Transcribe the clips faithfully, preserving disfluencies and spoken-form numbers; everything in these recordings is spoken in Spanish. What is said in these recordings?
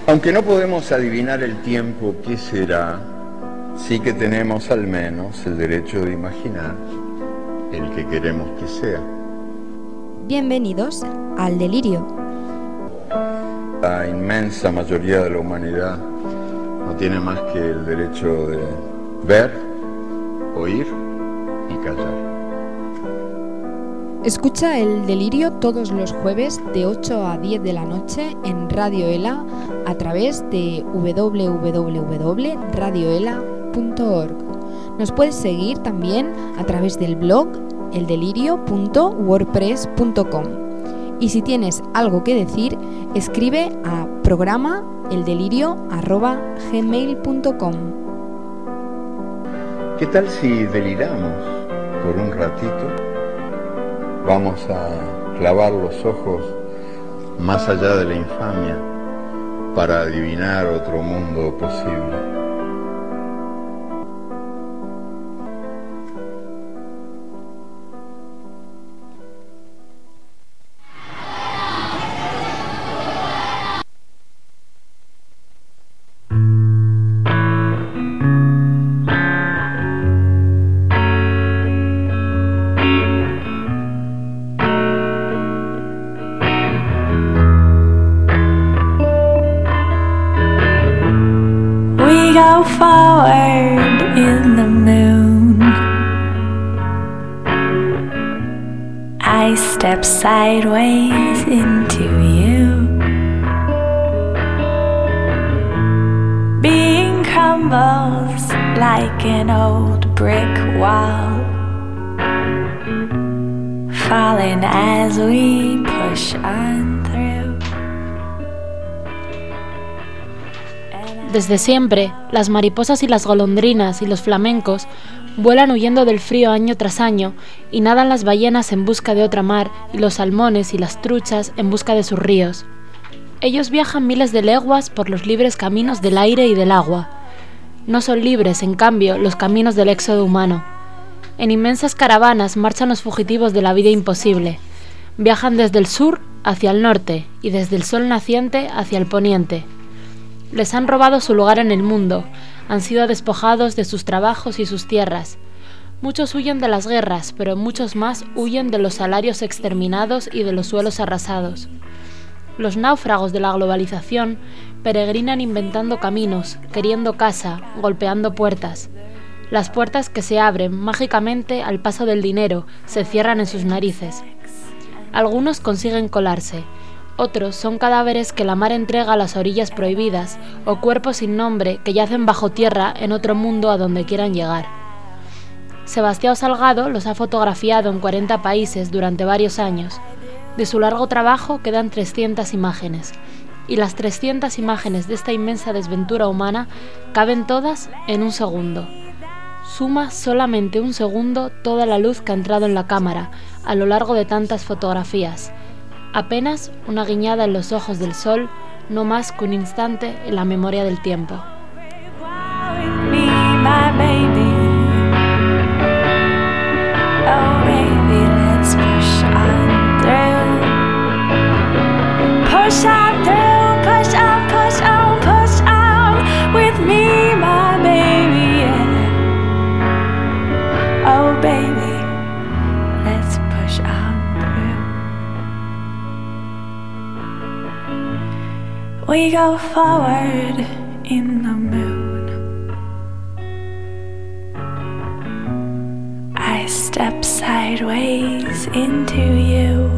Aunque no podemos adivinar el tiempo que será, sí que tenemos al menos el derecho de imaginar el que queremos que sea. Bienvenidos al Delirio. La inmensa mayoría de la humanidad no tiene más que el derecho de ver, oír y callar. Escucha el Delirio todos los jueves de ocho a diez de la noche en Radio Ela a través de doble u doble u doble u punto radio ela punto org. Nos puedes seguir también a través del blog el delirio punto wordpress punto com. Y si tienes algo que decir, escribe a programa eldelirio arroba gmail punto com. ¿Qué tal si deliramos por un ratito? Vamos a clavar los ojos más allá de la infamia para adivinar otro mundo posible. Forward in the moon, I step sideways into you. Being crumbles like an old brick wall, falling as we push on through. Desde siempre, las mariposas y las golondrinas y los flamencos vuelan huyendo del frío año tras año y nadan las ballenas en busca de otra mar y los salmones y las truchas en busca de sus ríos. Ellos viajan miles de leguas por los libres caminos del aire y del agua. No son libres, en cambio, los caminos del éxodo humano. En inmensas caravanas marchan los fugitivos de la vida imposible. Viajan desde el sur hacia el norte y desde el sol naciente hacia el poniente. Les han robado su lugar en el mundo, han sido despojados de sus trabajos y sus tierras. Muchos huyen de las guerras, pero muchos más huyen de los salarios exterminados y de los suelos arrasados. Los náufragos de la globalización peregrinan inventando caminos, queriendo casa, golpeando puertas. Las puertas que se abren mágicamente al paso del dinero se cierran en sus narices. Algunos consiguen colarse. Otros son cadáveres que la mar entrega a las orillas prohibidas o cuerpos sin nombre que yacen bajo tierra en otro mundo a donde quieran llegar. Sebastião Salgado los ha fotografiado en cuarenta países durante varios años. De su largo trabajo quedan trescientas imágenes, y las trescientas imágenes de esta inmensa desventura humana caben todas en un segundo. Suma solamente un segundo toda la luz que ha entrado en la cámara a lo largo de tantas fotografías. Apenas una guiñada en los ojos del sol, no más que un instante en la memoria del tiempo. We go forward in the moon, I step sideways into you.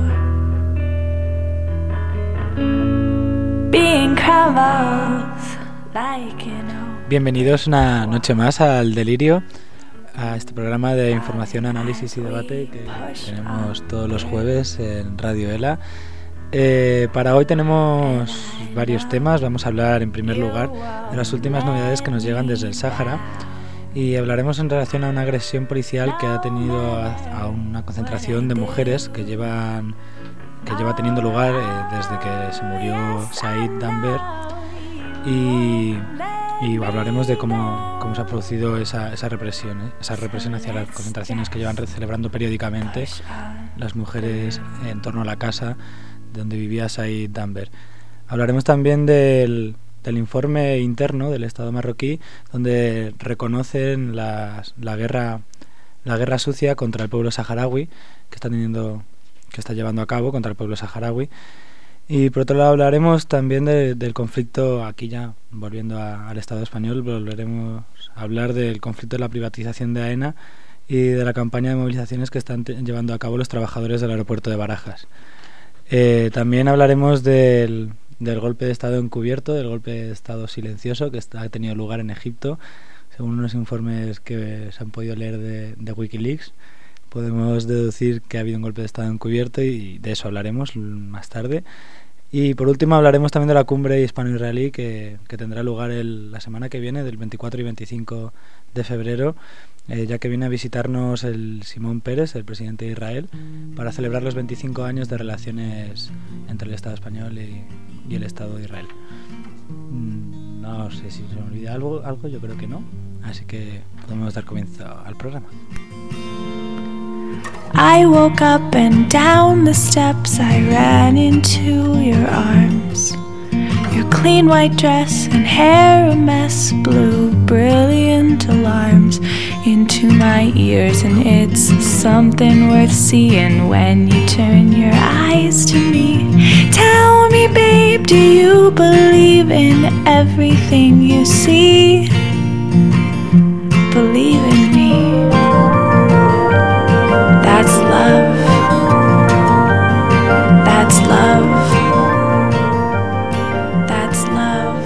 Being crumbles like an old... Bienvenidos una noche más al Delirio, a este programa de información, análisis y debate que tenemos todos los jueves en Radio Ela. Eh, para hoy tenemos varios temas. Vamos a hablar en primer lugar de las últimas novedades que nos llegan desde el Sáhara y hablaremos en relación a una agresión policial que ha tenido a, a una concentración de mujeres que llevan que lleva teniendo lugar eh, desde que se murió Said Damber y, y hablaremos de cómo, cómo se ha producido esa, esa represión, ¿eh? esa represión hacia las concentraciones que llevan celebrando periódicamente las mujeres en torno a la casa donde vivía Said Damber. Hablaremos también del, del informe interno del Estado marroquí, donde reconocen las, la guerra la guerra sucia contra el pueblo saharaui que está teniendo que está llevando a cabo contra el pueblo saharaui. Y por otro lado hablaremos también de, del conflicto, aquí ya volviendo a, al Estado español, volveremos a hablar del conflicto de la privatización de AENA y de la campaña de movilizaciones que están te, llevando a cabo los trabajadores del aeropuerto de Barajas. Eh, también hablaremos del, del golpe de Estado encubierto, del golpe de Estado silencioso que está, ha tenido lugar en Egipto. Según unos informes que se han podido leer de, de Wikileaks, podemos deducir que ha habido un golpe de Estado encubierto y de eso hablaremos más tarde. Y por último hablaremos también de la cumbre hispano-israelí que, que tendrá lugar el, la semana que viene, del veinticuatro y veinticinco de febrero, eh, ya que viene a visitarnos el Simón Peres, el presidente de Israel, para celebrar los veinticinco años de relaciones entre el Estado español y, y el Estado de Israel. No sé si se me olvida algo, algo, yo creo que no. Así que podemos dar comienzo al programa. I woke up and down the steps I ran into your arms. Your clean white dress and hair a mess blew brilliant alarms into my ears, and it's something worth seeing when you turn your eyes to me. Tell me, babe, do you believe in everything you see? Believe in me. That's love. That's love. That's love.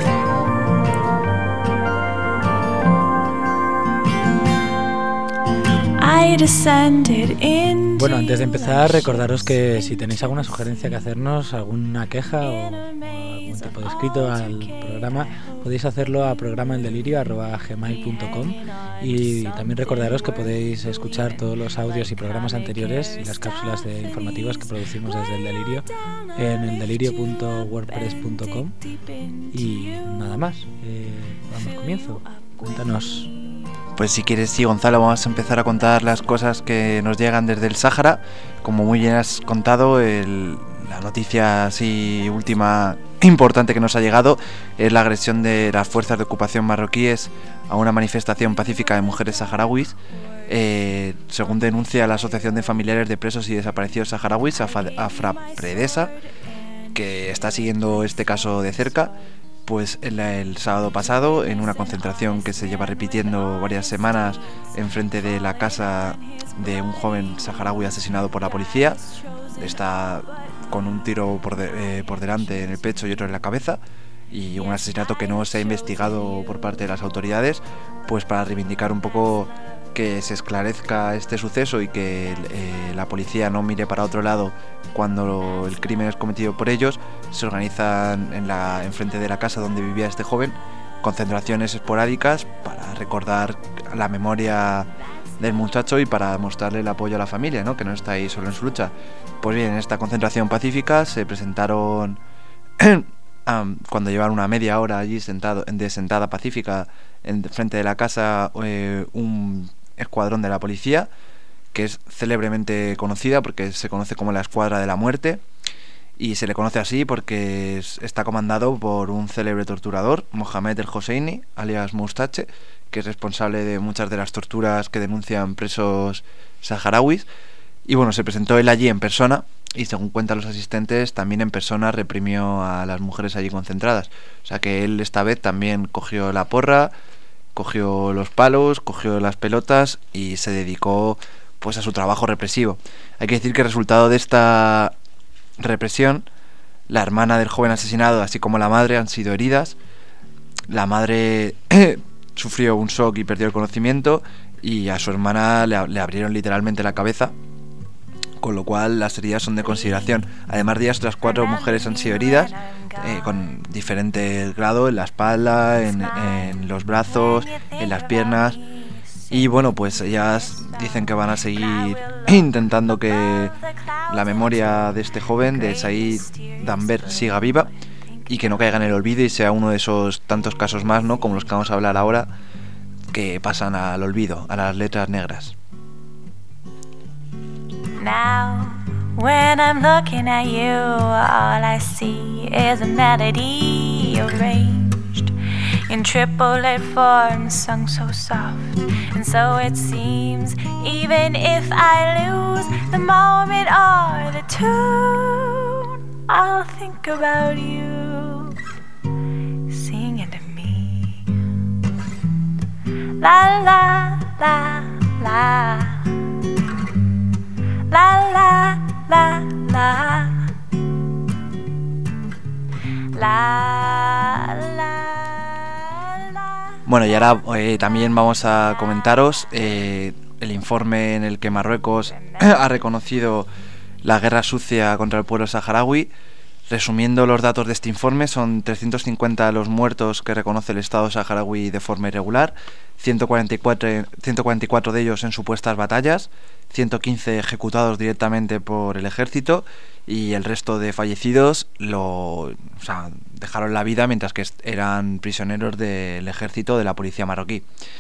I descended in. Bueno, antes de empezar, recordaros que si tenéis alguna sugerencia que hacernos, alguna queja o, o algún tipo de escrito al programa, podéis hacerlo a programaeldelirio arroba gmail punto com. Y también recordaros que podéis escuchar todos los audios y programas anteriores y las cápsulas de informativas que producimos desde El Delirio en eldelirio punto wordpress punto com. Y nada más, eh, damos comienzo. Cuéntanos. Pues si quieres, sí, Gonzalo, vamos a empezar a contar las cosas que nos llegan desde el Sáhara. Como muy bien has contado, el, la noticia así última importante que nos ha llegado es la agresión de las fuerzas de ocupación marroquíes a una manifestación pacífica de mujeres saharauis. Eh, según denuncia la Asociación de Familiares de Presos y Desaparecidos Saharauis, AFRAPREDESA, que está siguiendo este caso de cerca, pues el, el sábado pasado, en una concentración que se lleva repitiendo varias semanas enfrente de la casa de un joven saharaui asesinado por la policía, está con un tiro por, de, eh, por delante en el pecho y otro en la cabeza, y un asesinato que no se ha investigado por parte de las autoridades, pues para reivindicar un poco que se esclarezca este suceso y que eh, la policía no mire para otro lado cuando el crimen es cometido por ellos. Se organizan en la enfrente de la casa donde vivía este joven concentraciones esporádicas para recordar la memoria del muchacho y para mostrarle el apoyo a la familia, ¿no?, que no está ahí solo en su lucha. Pues bien, en esta concentración pacífica se presentaron um, cuando llevaron una media hora allí sentado de sentada pacífica en frente de la casa, eh, un escuadrón de la policía que es célebremente conocida porque se conoce como la Escuadra de la Muerte, y se le conoce así porque es, está comandado por un célebre torturador, Mohamed El Hosseini, alias Moustache, que es responsable de muchas de las torturas que denuncian presos saharauis. Y bueno, se presentó él allí en persona y, según cuentan los asistentes, también en persona reprimió a las mujeres allí concentradas. O sea que él esta vez también cogió la porra, cogió los palos, cogió las pelotas y se dedicó pues a su trabajo represivo. Hay que decir que el resultado de esta represión, la hermana del joven asesinado así como la madre han sido heridas. La madre sufrió un shock y perdió el conocimiento, y a su hermana le, le abrieron literalmente la cabeza, con lo cual las heridas son de consideración. Además de ellas, otras cuatro mujeres han sido heridas eh, con diferente grado en la espalda, en, en los brazos, en las piernas. Y bueno, pues ellas dicen que van a seguir intentando que la memoria de este joven, de Said Danber, siga viva y que no caiga en el olvido y sea uno de esos tantos casos más, ¿no?, como los que vamos a hablar ahora, que pasan al olvido, a las letras negras. Now, when I'm looking at you, all I see is a melody of rain. in triplet form, sung so soft. And so it seems, even if I lose the moment or the tune, I'll think about you singing to me. La la la la, la la la la, la la. Bueno, y ahora eh, también vamos a comentaros eh, el informe en el que Marruecos ha reconocido la guerra sucia contra el pueblo saharaui. Resumiendo los datos de este informe, son trescientos cincuenta los muertos que reconoce el Estado saharaui de forma irregular, ciento cuarenta y cuatro, ciento cuarenta y cuatro de ellos en supuestas batallas, ciento quince ejecutados directamente por el ejército y el resto de fallecidos lo, o sea, dejaron la vida mientras que eran prisioneros del ejército de la policía marroquí.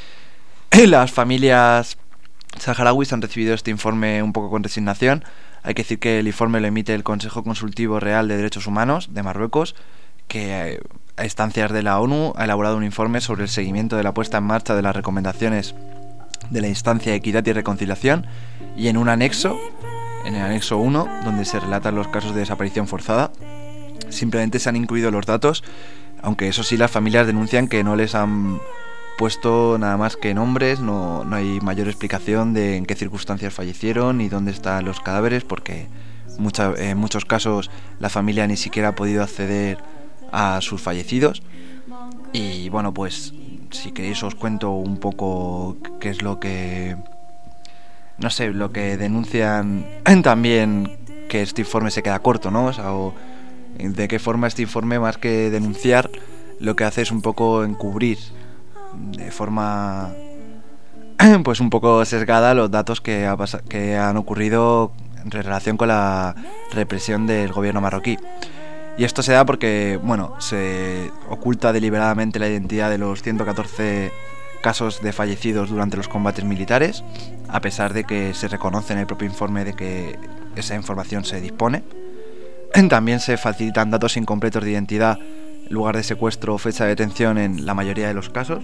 Las familias saharauis han recibido este informe un poco con resignación. Hay que decir que el informe lo emite el Consejo Consultivo Real de Derechos Humanos de Marruecos, que a instancias de la ONU ha elaborado un informe sobre el seguimiento de la puesta en marcha de las recomendaciones de la instancia de equidad y reconciliación, y en un anexo, en el anexo uno, donde se relatan los casos de desaparición forzada, simplemente se han incluido los datos, aunque eso sí, las familias denuncian que no les han puesto nada más que nombres, no, no hay mayor explicación de en qué circunstancias fallecieron y dónde están los cadáveres, porque mucha, en muchos casos la familia ni siquiera ha podido acceder a sus fallecidos. Y bueno, pues si queréis os cuento un poco qué es lo que, no sé, lo que denuncian también, que este informe se queda corto, ¿no? O sea, o de qué forma este informe, más que denunciar, lo que hace es un poco encubrir de forma pues un poco sesgada los datos que, ha pas- que han ocurrido en relación con la represión del gobierno marroquí. Y esto se da porque, bueno, se oculta deliberadamente la identidad de los ciento catorce casos de fallecidos durante los combates militares, a pesar de que se reconoce en el propio informe de que esa información se dispone. También se facilitan datos incompletos de identidad, lugar de secuestro o fecha de detención en la mayoría de los casos,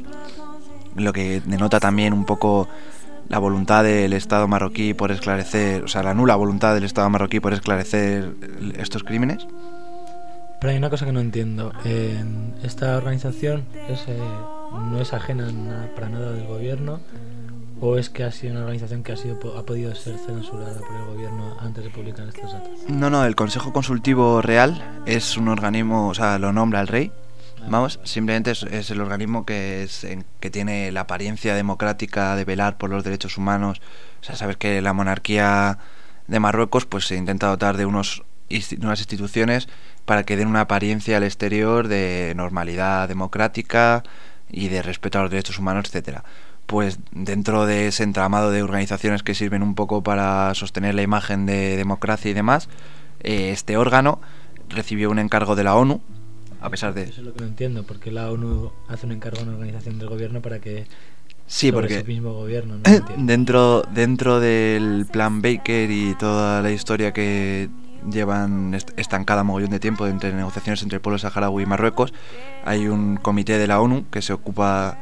lo que denota también un poco la voluntad del Estado marroquí por esclarecer, o sea, la nula voluntad del Estado marroquí por esclarecer estos crímenes. Pero hay una cosa que no entiendo. Eh, ¿Esta organización es, eh, no es ajena nada, para nada del gobierno, o es que ha sido una organización que ha sido ha podido ser censurada por el gobierno antes de publicar estos datos? No, no, el Consejo Consultivo Real es un organismo, o sea, lo nombra el rey. Vamos, simplemente es, es el organismo que es en, que tiene la apariencia democrática de velar por los derechos humanos. O sea, sabes que la monarquía de Marruecos pues se intenta dotar de unos unas instituciones para que den una apariencia al exterior de normalidad democrática y de respeto a los derechos humanos, etcétera. Pues dentro de ese entramado de organizaciones que sirven un poco para sostener la imagen de democracia y demás, eh, este órgano recibió un encargo de la ONU, a pesar de... Eso es lo que no entiendo, porque la ONU hace un encargo a una organización del gobierno para que... Sí, sobre porque ese mismo gobierno, no entiendo. dentro, dentro del plan Baker y toda la historia que llevan estancada mogollón de tiempo entre negociaciones entre el pueblo saharaui y Marruecos, hay un comité de la ONU que se ocupa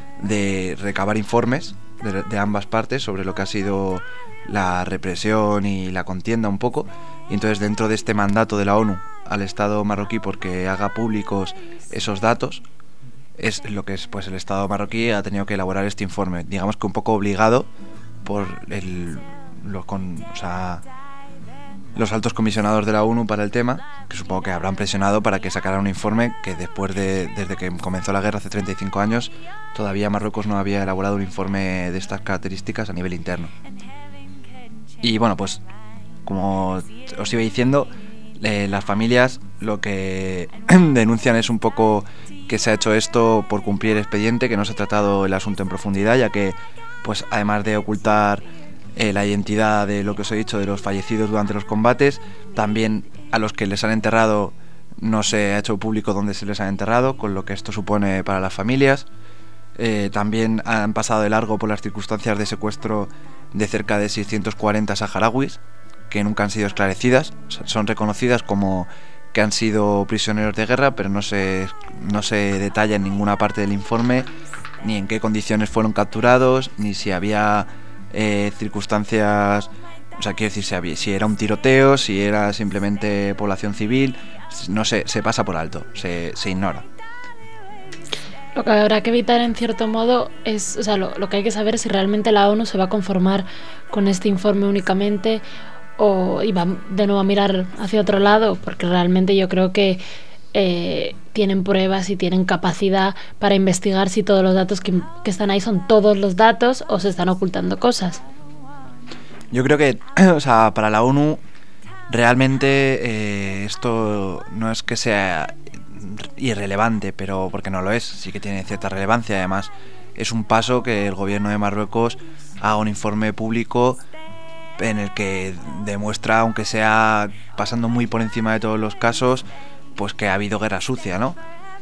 de recabar informes de, de ambas partes sobre lo que ha sido la represión y la contienda un poco, y entonces dentro de este mandato de la ONU al Estado marroquí porque haga públicos esos datos, es lo que es, pues el Estado marroquí ha tenido que elaborar este informe, digamos que un poco obligado por el, los, con, o sea, los altos comisionados de la ONU para el tema, que supongo que habrán presionado para que sacaran un informe que después de, desde que comenzó la guerra hace treinta y cinco años, todavía Marruecos no había elaborado un informe de estas características a nivel interno. Y bueno, pues como os iba diciendo, eh, las familias lo que denuncian es un poco que se ha hecho esto por cumplir el expediente, que no se ha tratado el asunto en profundidad, ya que pues además de ocultar eh, la identidad de lo que os he dicho de los fallecidos durante los combates, también a los que les han enterrado no se ha hecho público dónde se les ha enterrado, con lo que esto supone para las familias. Eh, también han pasado de largo por las circunstancias de secuestro de cerca de seiscientos cuarenta saharauis que nunca han sido esclarecidas. O sea, son reconocidas como que han sido prisioneros de guerra, pero no se, no se detalla en ninguna parte del informe ni en qué condiciones fueron capturados, ni si había eh, circunstancias, o sea, quiero decir, si, había, si era un tiroteo, si era simplemente población civil, no sé, se pasa por alto, se, se ignora. Lo que habrá que evitar, en cierto modo, es, o sea, lo, lo que hay que saber es si realmente la ONU se va a conformar con este informe únicamente o y va de nuevo a mirar hacia otro lado, porque realmente yo creo que eh, tienen pruebas y tienen capacidad para investigar si todos los datos que, que están ahí son todos los datos o se están ocultando cosas. Yo creo que, o sea, para la ONU realmente eh, esto no es que sea irrelevante, pero porque no lo es, sí que tiene cierta relevancia. Además, es un paso que el gobierno de Marruecos haga un informe público en el que demuestra, aunque sea pasando muy por encima de todos los casos, pues que ha habido guerra sucia, ¿no?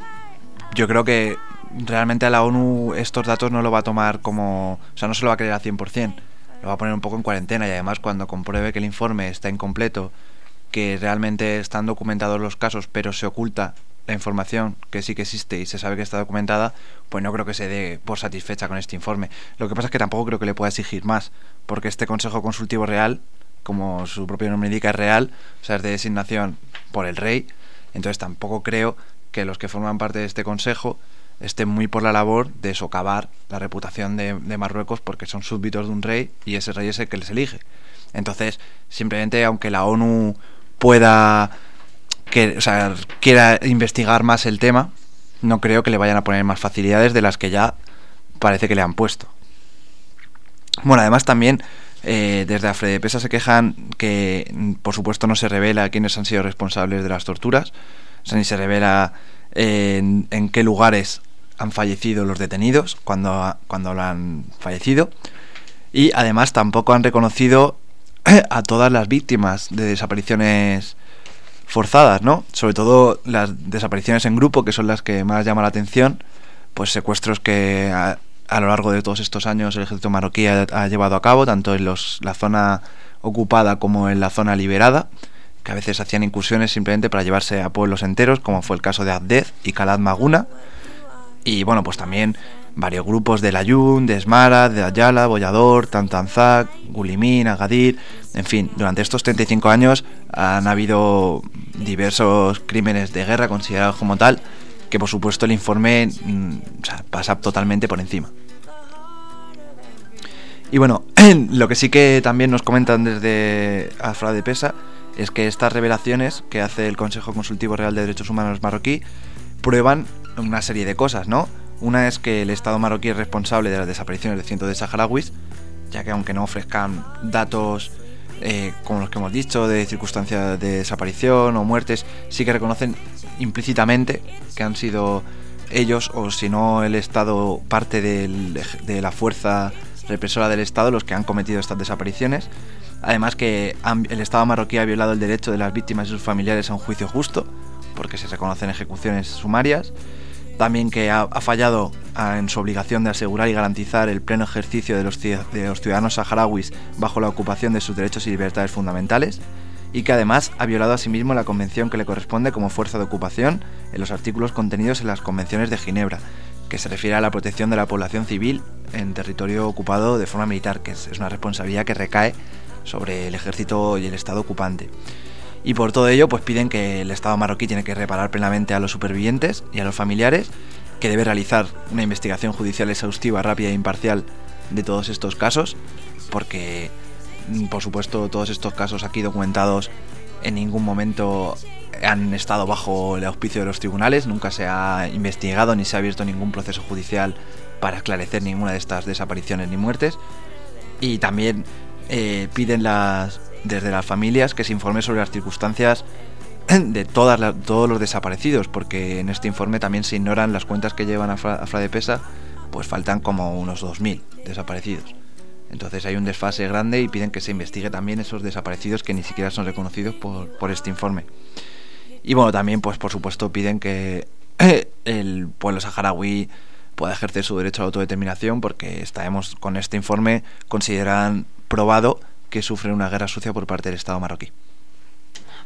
Yo creo que realmente a la ONU estos datos no lo va a tomar como... O sea, no se lo va a creer al cien por ciento, lo va a poner un poco en cuarentena, y además cuando compruebe que el informe está incompleto, que realmente están documentados los casos, pero se oculta la información que sí que existe y se sabe que está documentada, pues no creo que se dé por satisfecha con este informe. Lo que pasa es que tampoco creo que le pueda exigir más, porque este Consejo Consultivo Real, como su propio nombre indica, es real, o sea, es de designación por el rey. Entonces tampoco creo que los que forman parte de este consejo estén muy por la labor de socavar la reputación de, de Marruecos, porque son súbditos de un rey y ese rey es el que les elige. Entonces, simplemente, aunque la ONU pueda... que, o sea, quiera investigar más el tema, no creo que le vayan a poner más facilidades de las que ya parece que le han puesto. Bueno, además también eh, desde AFREDEPESA se quejan que, por supuesto, no se revela quiénes han sido responsables de las torturas, o sea, ni se revela eh, en, en qué lugares han fallecido los detenidos cuando, cuando lo han fallecido, y además tampoco han reconocido a todas las víctimas de desapariciones forzadas, ¿no? Sobre todo las desapariciones en grupo, que son las que más llaman la atención, pues secuestros que a, a lo largo de todos estos años el ejército marroquí ha, ha llevado a cabo, tanto en los, la zona ocupada como en la zona liberada, que a veces hacían incursiones simplemente para llevarse a pueblos enteros, como fue el caso de Abdez y Khalad Maguna, y bueno, pues también varios grupos de Layún, de Esmara, de Ayala, Bollador, Tantanzac, Gulimín, Agadir, en fin, durante estos treinta y cinco años han habido diversos crímenes de guerra considerados como tal, que por supuesto el informe mmm, o sea, pasa totalmente por encima. Y bueno, lo que sí que también nos comentan desde AFREDEPESA es que estas revelaciones que hace el Consejo Consultivo Real de Derechos Humanos marroquí prueban una serie de cosas, ¿no? Una es que el Estado marroquí es responsable de las desapariciones de cientos de saharauis, ya que aunque no ofrezcan datos eh, como los que hemos dicho, de circunstancias de desaparición o muertes, sí que reconocen implícitamente que han sido ellos, o si no el Estado, parte del, de la fuerza represora del Estado, los que han cometido estas desapariciones. Además que han, el Estado marroquí ha violado el derecho de las víctimas y sus familiares a un juicio justo, porque se reconocen ejecuciones sumarias. También que ha, ha fallado a, en su obligación de asegurar y garantizar el pleno ejercicio de los, de los ciudadanos saharauis bajo la ocupación de sus derechos y libertades fundamentales, y que además ha violado asimismo la convención que le corresponde como fuerza de ocupación en los artículos contenidos en las convenciones de Ginebra, que se refiere a la protección de la población civil en territorio ocupado de forma militar, que es, es una responsabilidad que recae sobre el ejército y el Estado ocupante. Y por todo ello, pues piden que el Estado marroquí tiene que reparar plenamente a los supervivientes y a los familiares, que debe realizar una investigación judicial exhaustiva, rápida e imparcial de todos estos casos, porque, por supuesto, todos estos casos aquí documentados en ningún momento han estado bajo el auspicio de los tribunales, nunca se ha investigado ni se ha abierto ningún proceso judicial para esclarecer ninguna de estas desapariciones ni muertes. Y también eh, piden las... desde las familias que se informe sobre las circunstancias de todas las, todos los desaparecidos, porque en este informe también se ignoran las cuentas que llevan a AFREDEPESA, pues faltan como unos dos mil desaparecidos. Entonces hay un desfase grande y piden que se investigue también esos desaparecidos que ni siquiera son reconocidos por, por este informe. Y bueno, también pues por supuesto piden que el pueblo saharaui pueda ejercer su derecho a la autodeterminación, porque estaremos con este informe consideran probado que sufren una guerra sucia por parte del Estado marroquí.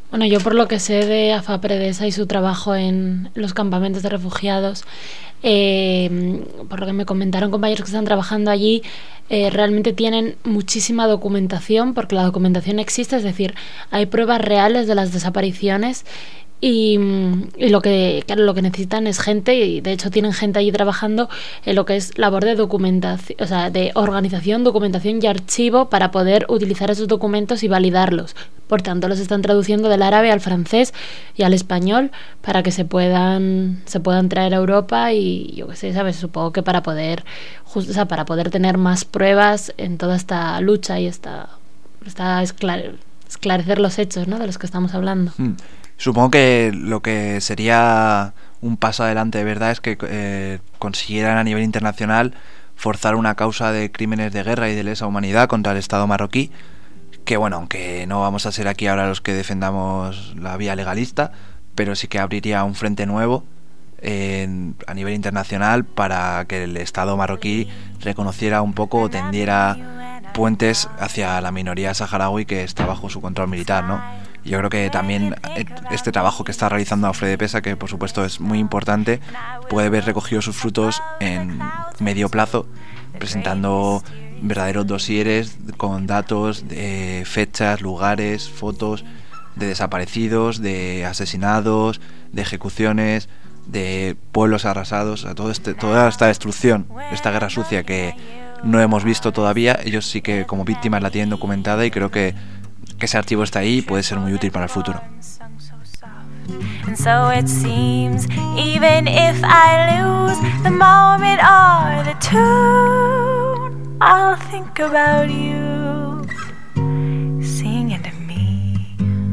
Bueno, yo por lo que sé de AFAPredesa y su trabajo en los campamentos de refugiados, eh, por lo que me comentaron compañeros que están trabajando allí, eh, realmente tienen muchísima documentación, porque la documentación existe, es decir, hay pruebas reales de las desapariciones. Y, y lo que claro, lo que necesitan es gente, y de hecho tienen gente allí trabajando en lo que es labor de documentación, o sea, de organización, documentación y archivo para poder utilizar esos documentos y validarlos. Por tanto, los están traduciendo del árabe al francés y al español para que se puedan se puedan traer a Europa y yo qué sé, sabes, supongo que para poder just, o sea, para poder tener más pruebas en toda esta lucha y esta, esta esclare, esclarecer los hechos, ¿no?, de los que estamos hablando. Mm. Supongo que lo que sería un paso adelante de verdad es que eh, consiguieran a nivel internacional forzar una causa de crímenes de guerra y de lesa humanidad contra el Estado marroquí, que bueno, aunque no vamos a ser aquí ahora los que defendamos la vía legalista, pero sí que abriría un frente nuevo en, a nivel internacional para que el Estado marroquí reconociera un poco o tendiera puentes hacia la minoría saharaui que está bajo su control militar, ¿no? Yo creo que también este trabajo que está realizando AFAPredesa, que por supuesto es muy importante, puede ver recogidos sus frutos en medio plazo, presentando verdaderos dosieres con datos, de fechas, lugares, fotos de desaparecidos, de asesinados, de ejecuciones, de pueblos arrasados, a todo este, toda esta destrucción, esta guerra sucia que no hemos visto todavía. Ellos sí que como víctimas la tienen documentada y creo que que ese archivo está ahí y puede ser muy útil para el futuro. And so it seems, even if I lose the moment or the tune, I'll think about you singing to me.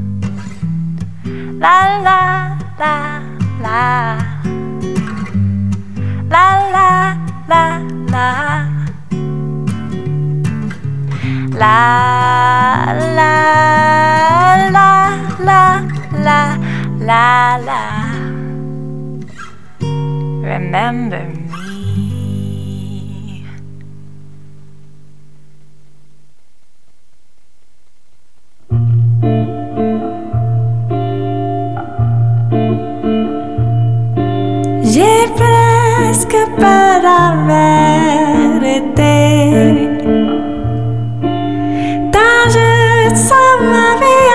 La la la la, la la la la. La la la la la la la. Remember me. J'ai presque pas la vérité. Ça m'avait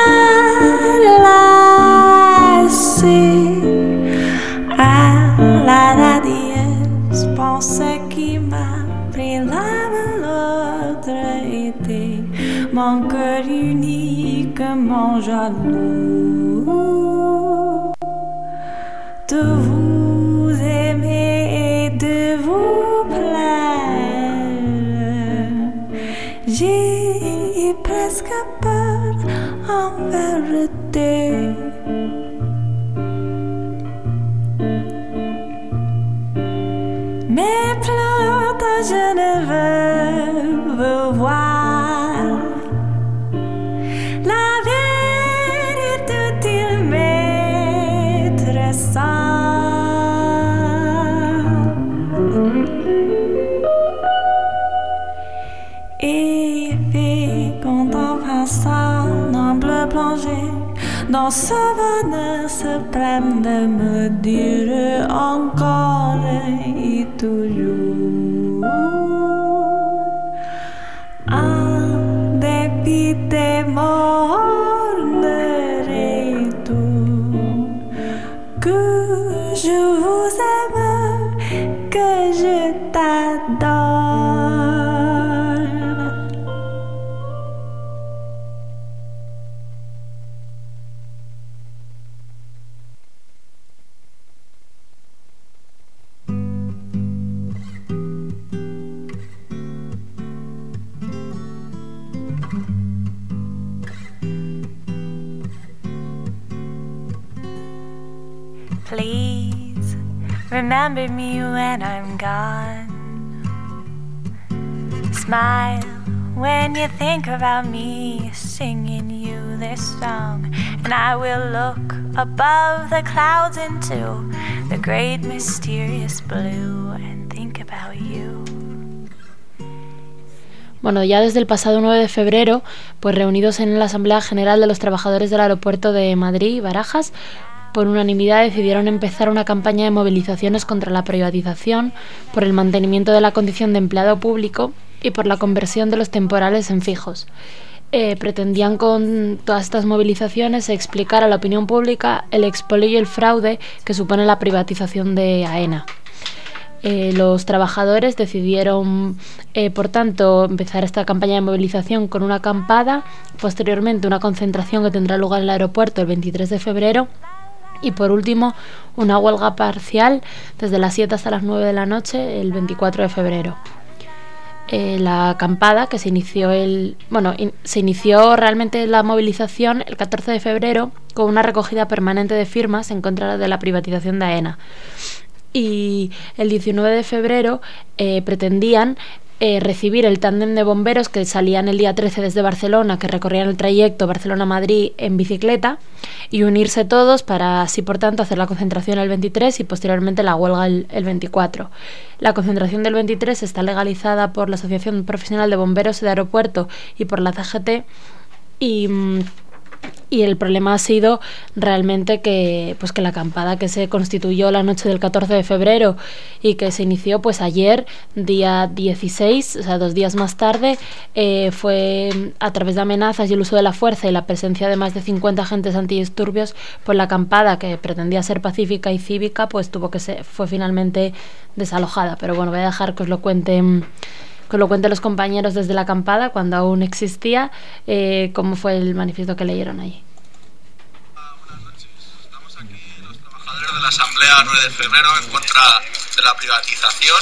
enlacé à la radiesse, pensée qui m'a pris la l'autre été, mon cœur uniquement jaloux de vous aimer et de vous plaire. J'ai presque peur en vérité. Mais plus tard je ne veux voir la vérité il m'être et fait quand on passe en bleu plongé dans ce bonheur suprême de me dire encore et toujours en dépit des morts et tout que je vous aime, que je t'adore. Please remember me when I'm gone. Smile when you think about me singing you this song. And I will look above the clouds into the great mysterious blue and think about you. Bueno, ya desde el pasado nueve de febrero, pues reunidos en la Asamblea General de los Trabajadores del Aeropuerto de Madrid y Barajas, por unanimidad decidieron empezar una campaña de movilizaciones contra la privatización, por el mantenimiento de la condición de empleado público y por la conversión de los temporales en fijos. Eh, pretendían con todas estas movilizaciones explicar a la opinión pública el expolio y el fraude que supone la privatización de AENA. Eh, los trabajadores decidieron, eh, por tanto, empezar esta campaña de movilización con una acampada, posteriormente una concentración que tendrá lugar en el aeropuerto el veintitrés de febrero y, por último, una huelga parcial desde las siete hasta las nueve de la noche el veinticuatro de febrero. Eh, la acampada que se inició el bueno in, se inició realmente la movilización el catorce de febrero con una recogida permanente de firmas en contra de la privatización de AENA, y el diecinueve de febrero eh, pretendían eh, recibir el tándem de bomberos que salían el día trece desde Barcelona, que recorrían el trayecto Barcelona-Madrid en bicicleta, y unirse todos para así, por tanto, hacer la concentración el veintitrés y posteriormente la huelga el, el veinticuatro. La concentración del veintitrés está legalizada por la Asociación Profesional de Bomberos de Aeropuerto y por la C G T, y... Y el problema ha sido realmente que, pues que la acampada que se constituyó la noche del catorce de febrero y que se inició pues ayer, día dieciséis, o sea, dos días más tarde, eh, fue a través de amenazas y el uso de la fuerza y la presencia de más de cincuenta agentes antidisturbios, pues la acampada, que pretendía ser pacífica y cívica, pues tuvo que ser, fue finalmente desalojada. Pero bueno, voy a dejar que os lo cuenten que lo cuenten los compañeros desde la acampada, cuando aún existía, eh, cómo fue el manifiesto que leyeron ahí. Buenas noches. Estamos aquí los trabajadores de la Asamblea nueve de febrero en contra de la privatización.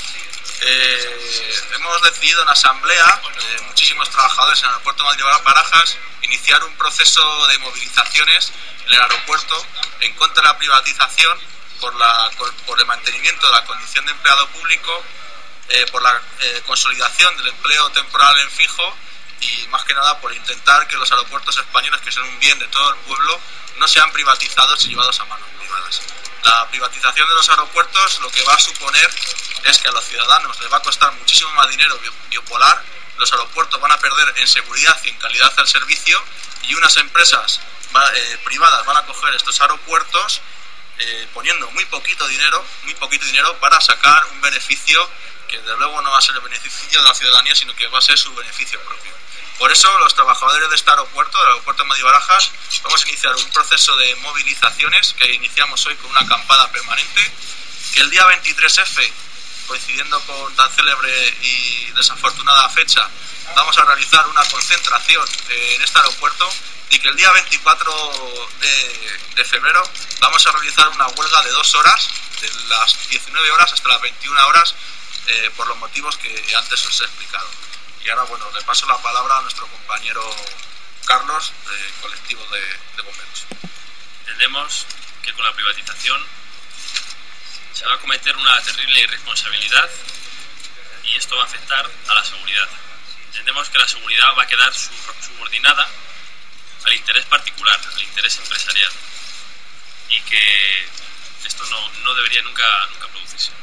Eh, hemos decidido en la Asamblea, eh, muchísimos trabajadores en el aeropuerto de Madrid-Barajas, iniciar un proceso de movilizaciones en el aeropuerto en contra de la privatización por, la, por el mantenimiento de la condición de empleado público, Eh, por la eh, consolidación del empleo temporal en fijo y, más que nada, por intentar que los aeropuertos españoles, que son un bien de todo el pueblo, no sean privatizados y llevados a manos privadas. La privatización de los aeropuertos lo que va a suponer es que a los ciudadanos les va a costar muchísimo más dinero biopolar, los aeropuertos van a perder en seguridad y en calidad del servicio, y unas empresas va, eh, privadas van a coger estos aeropuertos eh, poniendo muy poquito dinero, muy poquito dinero para sacar un beneficio que desde luego no va a ser el beneficio de la ciudadanía, sino que va a ser su beneficio propio. Por eso los trabajadores de este aeropuerto, del aeropuerto de Madrid-Barajas, vamos a iniciar un proceso de movilizaciones que iniciamos hoy con una acampada permanente, que el día veintitrés efe, coincidiendo con tan célebre y desafortunada fecha, vamos a realizar una concentración en este aeropuerto, y que el día veinticuatro de febrero vamos a realizar una huelga de dos horas, de las diecinueve horas hasta las veintiuna horas, Eh, por los motivos que antes os he explicado. Y ahora, bueno, le paso la palabra a nuestro compañero Carlos, del colectivo de, de bomberos. Entendemos que con la privatización se va a cometer una terrible irresponsabilidad y esto va a afectar a la seguridad. Entendemos que la seguridad va a quedar subordinada al interés particular, al interés empresarial, y que esto no, no debería nunca, nunca producirse.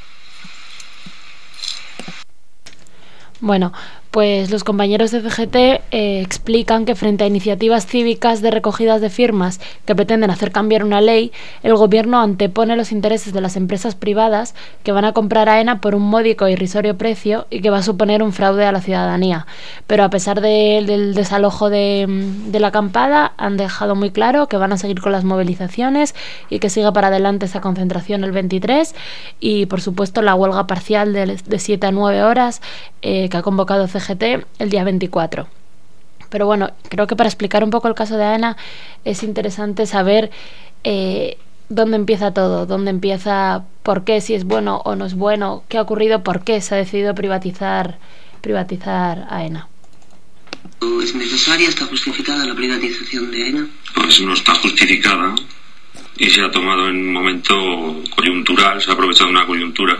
Bueno, pues los compañeros de C G T eh, explican que frente a iniciativas cívicas de recogidas de firmas que pretenden hacer cambiar una ley, el gobierno antepone los intereses de las empresas privadas que van a comprar AENA por un módico e irrisorio precio y que va a suponer un fraude a la ciudadanía. Pero a pesar de, del desalojo de, de la acampada, han dejado muy claro que van a seguir con las movilizaciones y que siga para adelante esa concentración el veintitrés, y por supuesto la huelga parcial de, de siete a nueve horas eh, que ha convocado C G T el día veinticuatro. Pero bueno, creo que para explicar un poco el caso de AENA es interesante saber eh, dónde empieza todo, dónde empieza, por qué, si es bueno o no es bueno, qué ha ocurrido, por qué se ha decidido privatizar privatizar AENA. ¿Es necesaria, está justificada la privatización de AENA? Pues no está justificada y se ha tomado en un momento coyuntural, se ha aprovechado una coyuntura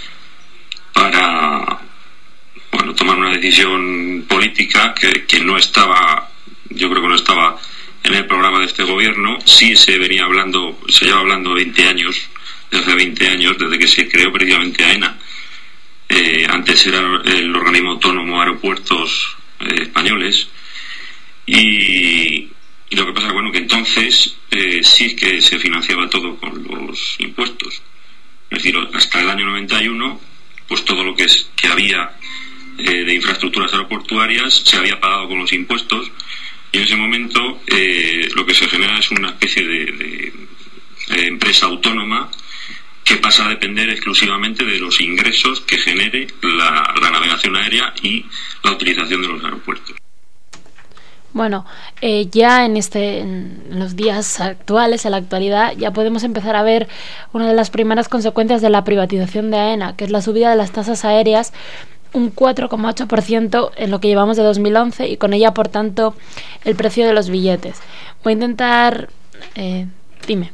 para, bueno, tomar una decisión política que, que no estaba, yo creo que no estaba en el programa de este gobierno. Sí se venía hablando, se lleva hablando veinte años, desde hace veinte años, desde que se creó precisamente AENA, eh, antes era el organismo autónomo Aeropuertos eh, Españoles, y, y lo que pasa es bueno, que entonces eh, sí que se financiaba todo con los impuestos. Es decir, hasta el año noventa y uno, pues todo lo que, es, que había eh, de infraestructuras aeroportuarias se había pagado con los impuestos, y en ese momento eh, lo que se genera es una especie de, de, de empresa autónoma que pasa a depender exclusivamente de los ingresos que genere la, la navegación aérea y la utilización de los aeropuertos. Bueno, eh, ya en, este, en los días actuales, en la actualidad, ya podemos empezar a ver una de las primeras consecuencias de la privatización de AENA, que es la subida de las tasas aéreas un cuatro coma ocho por ciento en lo que llevamos de dos mil once, y con ella, por tanto, el precio de los billetes. Voy a intentar... Eh, dime.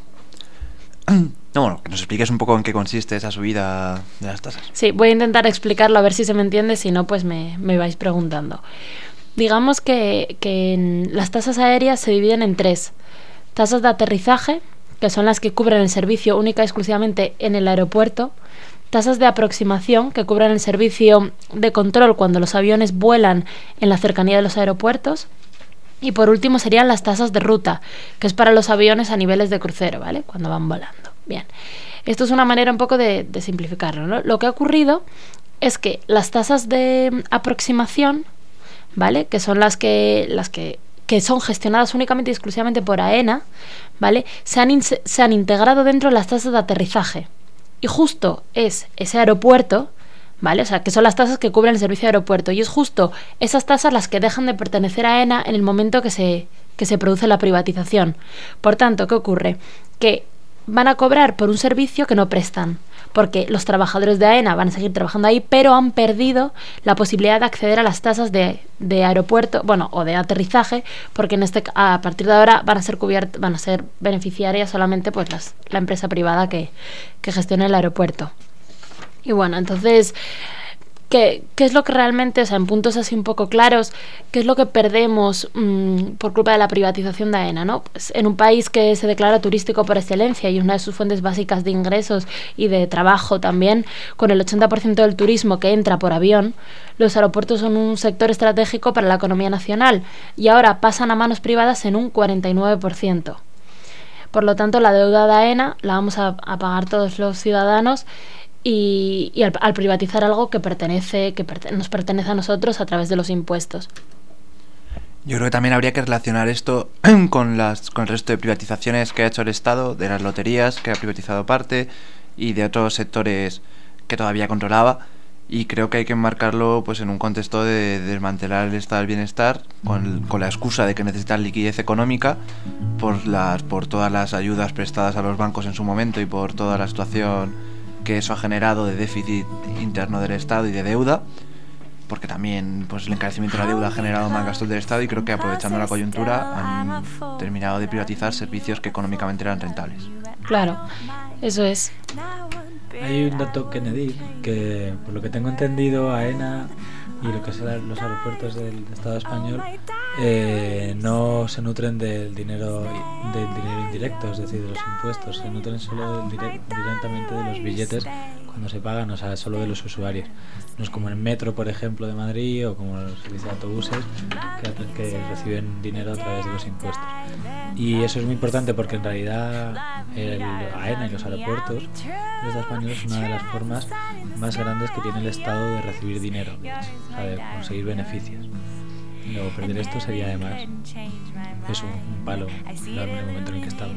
No, bueno, que nos expliques un poco en qué consiste esa subida de las tasas. Sí, voy a intentar explicarlo a ver si se me entiende, si no, pues me, me vais preguntando. Digamos que, que en las tasas aéreas se dividen en tres. Tasas de aterrizaje, que son las que cubren el servicio única y exclusivamente en el aeropuerto. Tasas de aproximación, que cubren el servicio de control cuando los aviones vuelan en la cercanía de los aeropuertos. Y por último serían las tasas de ruta, que es para los aviones a niveles de crucero, ¿vale? Cuando van volando. Bien, esto es una manera un poco de, de simplificarlo, ¿no? Lo que ha ocurrido es que las tasas de aproximación, ¿vale? Que son las que, las que, que son gestionadas únicamente y exclusivamente por AENA, ¿vale? Se han, in, se han integrado dentro de las tasas de aterrizaje. Y justo es ese aeropuerto, ¿vale? O sea, que son las tasas que cubren el servicio de aeropuerto. Y es justo esas tasas las que dejan de pertenecer a AENA en el momento que se, que se produce la privatización. Por tanto, ¿qué ocurre? Que van a cobrar por un servicio que no prestan, porque los trabajadores de AENA van a seguir trabajando ahí, pero han perdido la posibilidad de acceder a las tasas de, de aeropuerto, bueno, o de aterrizaje, porque en este a partir de ahora van a ser cubiertas, van a ser beneficiarias solamente pues las, la empresa privada que, que gestiona el aeropuerto. Y bueno, entonces, ¿qué, qué es lo que realmente, o sea, en puntos así un poco claros, qué es lo que perdemos mmm, por culpa de la privatización de AENA, ¿no? Pues en un país que se declara turístico por excelencia y una de sus fuentes básicas de ingresos y de trabajo también, con el ochenta por ciento del turismo que entra por avión, los aeropuertos son un sector estratégico para la economía nacional y ahora pasan a manos privadas en un cuarenta y nueve por ciento. Por lo tanto, la deuda de AENA la vamos a, a pagar todos los ciudadanos. Y, y al, al privatizar algo que pertenece que perten- nos pertenece a nosotros a través de los impuestos. Yo creo que también habría que relacionar esto con las con el resto de privatizaciones que ha hecho el Estado, de las loterías, que ha privatizado parte, y de otros sectores que todavía controlaba. Y creo que hay que enmarcarlo pues en un contexto de, de desmantelar el estado del bienestar con, con la excusa de que necesitan liquidez económica por las por todas las ayudas prestadas a los bancos en su momento y por toda la situación que eso ha generado de déficit interno del Estado y de deuda, porque también pues el encarecimiento de la deuda ha generado más gastos del Estado, y creo que aprovechando la coyuntura han terminado de privatizar servicios que económicamente eran rentables. Claro, eso es. Hay un dato que añadir, que por lo que tengo entendido, AENA y lo que son los aeropuertos del Estado español eh, no se nutren del dinero del dinero indirecto, es decir, de los impuestos, se nutren solo del direct, directamente de los billetes cuando se pagan, o sea, solo de los usuarios. No es como el metro, por ejemplo, de Madrid, o como los servicios de autobuses que, que reciben dinero a través de los impuestos. Y eso es muy importante porque en realidad el AENA y los aeropuertos del Estado español es una de las formas más grandes que tiene el Estado de recibir dinero, o sea, de conseguir beneficios. Y luego perder esto sería además eso, un palo en el momento en el que estaba.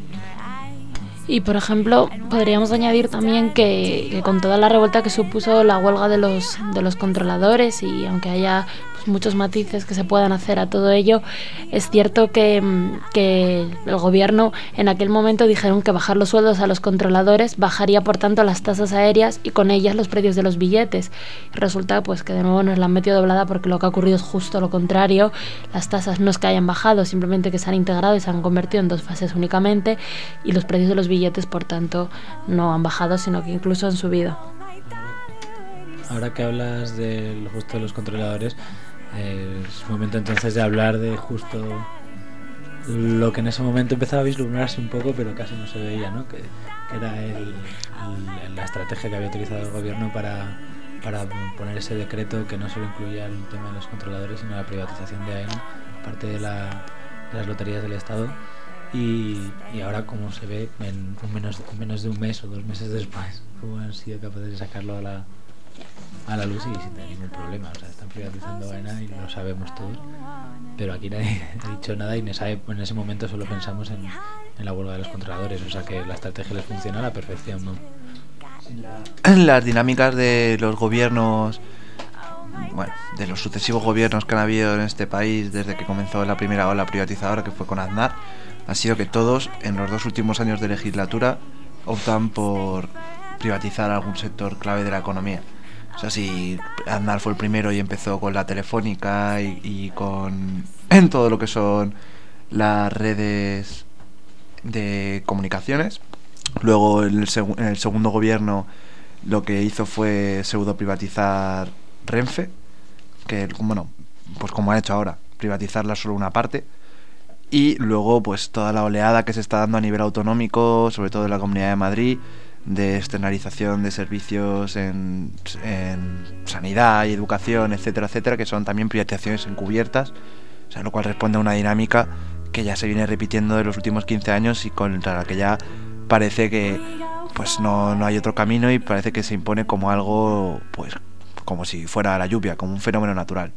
Y por ejemplo, podríamos añadir también que, que con toda la revuelta que supuso la huelga de los de los controladores, y aunque haya pues, muchos matices que se puedan hacer a todo ello, es cierto que, que el gobierno en aquel momento dijeron que bajar los sueldos a los controladores bajaría por tanto las tasas aéreas y con ellas los precios de los billetes. Y resulta pues que de nuevo nos la han metido doblada, porque lo que ha ocurrido es justo lo contrario. Las tasas no es que hayan bajado, simplemente que se han integrado y se han convertido en dos fases únicamente, y los precios de los billetes por tanto no han bajado, sino que incluso han subido. Ahora que hablas de justo de los controladores, eh, es momento entonces de hablar de justo lo que en ese momento empezaba a vislumbrarse un poco, pero casi no se veía, ¿no? Que, que era el, el, la estrategia que había utilizado el gobierno para, para poner ese decreto que no solo incluía el tema de los controladores, sino la privatización de AENA, parte de, la, de las loterías del Estado. Y, y ahora, como se ve, en un menos, menos de un mes o dos meses después, cómo han sido capaces de sacarlo a la, a la luz y sin tener ningún problema. O sea, están privatizando AENA y lo sabemos todos, pero aquí nadie ha dicho nada y en, esa, en ese momento solo pensamos en, en la huelga de los controladores. O sea, que la estrategia les funciona a la perfección, ¿no? Las dinámicas de los gobiernos, bueno, de los sucesivos gobiernos que han habido en este país desde que comenzó la primera ola privatizadora, que fue con Aznar, ha sido que todos en los dos últimos años de legislatura optan por privatizar algún sector clave de la economía. O sea, si Aznar fue el primero y empezó con la telefónica y, y con en todo lo que son las redes de comunicaciones, luego en el, seg- en el segundo gobierno lo que hizo fue pseudo privatizar Renfe, que bueno, pues como han hecho ahora, privatizarla solo una parte. Y luego pues toda la oleada que se está dando a nivel autonómico, sobre todo en la Comunidad de Madrid, de externalización de servicios en, en sanidad y educación, etcétera, etcétera, que son también privatizaciones encubiertas, o sea, lo cual responde a una dinámica que ya se viene repitiendo de los últimos quince años y contra la que ya parece que pues no, no hay otro camino y parece que se impone como algo, pues como si fuera la lluvia, como un fenómeno natural.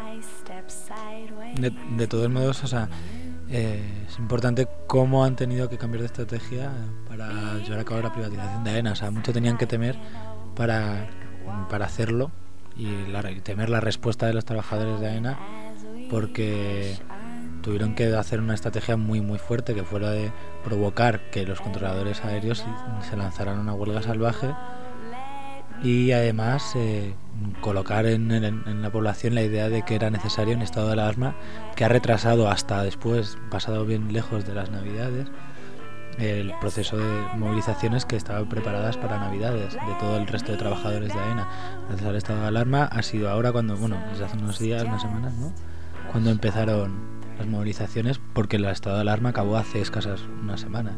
De, de todos modos, o sea, eh, es importante cómo han tenido que cambiar de estrategia para llevar a cabo la privatización de AENA. O sea, mucho tenían que temer para, para hacerlo y, la, y temer la respuesta de los trabajadores de AENA, porque tuvieron que hacer una estrategia muy muy fuerte que fuera de provocar que los controladores aéreos se lanzaran a una huelga salvaje y además eh, colocar en, en, en la población la idea de que era necesario un estado de alarma que ha retrasado hasta después, pasado bien lejos de las Navidades, el proceso de movilizaciones que estaban preparadas para Navidades de todo el resto de trabajadores de AENA. Gracias al estado de alarma ha sido ahora cuando, bueno, desde hace unos días, unas semanas, ¿no?, cuando empezaron las movilizaciones, porque el estado de alarma acabó hace escasas unas semanas.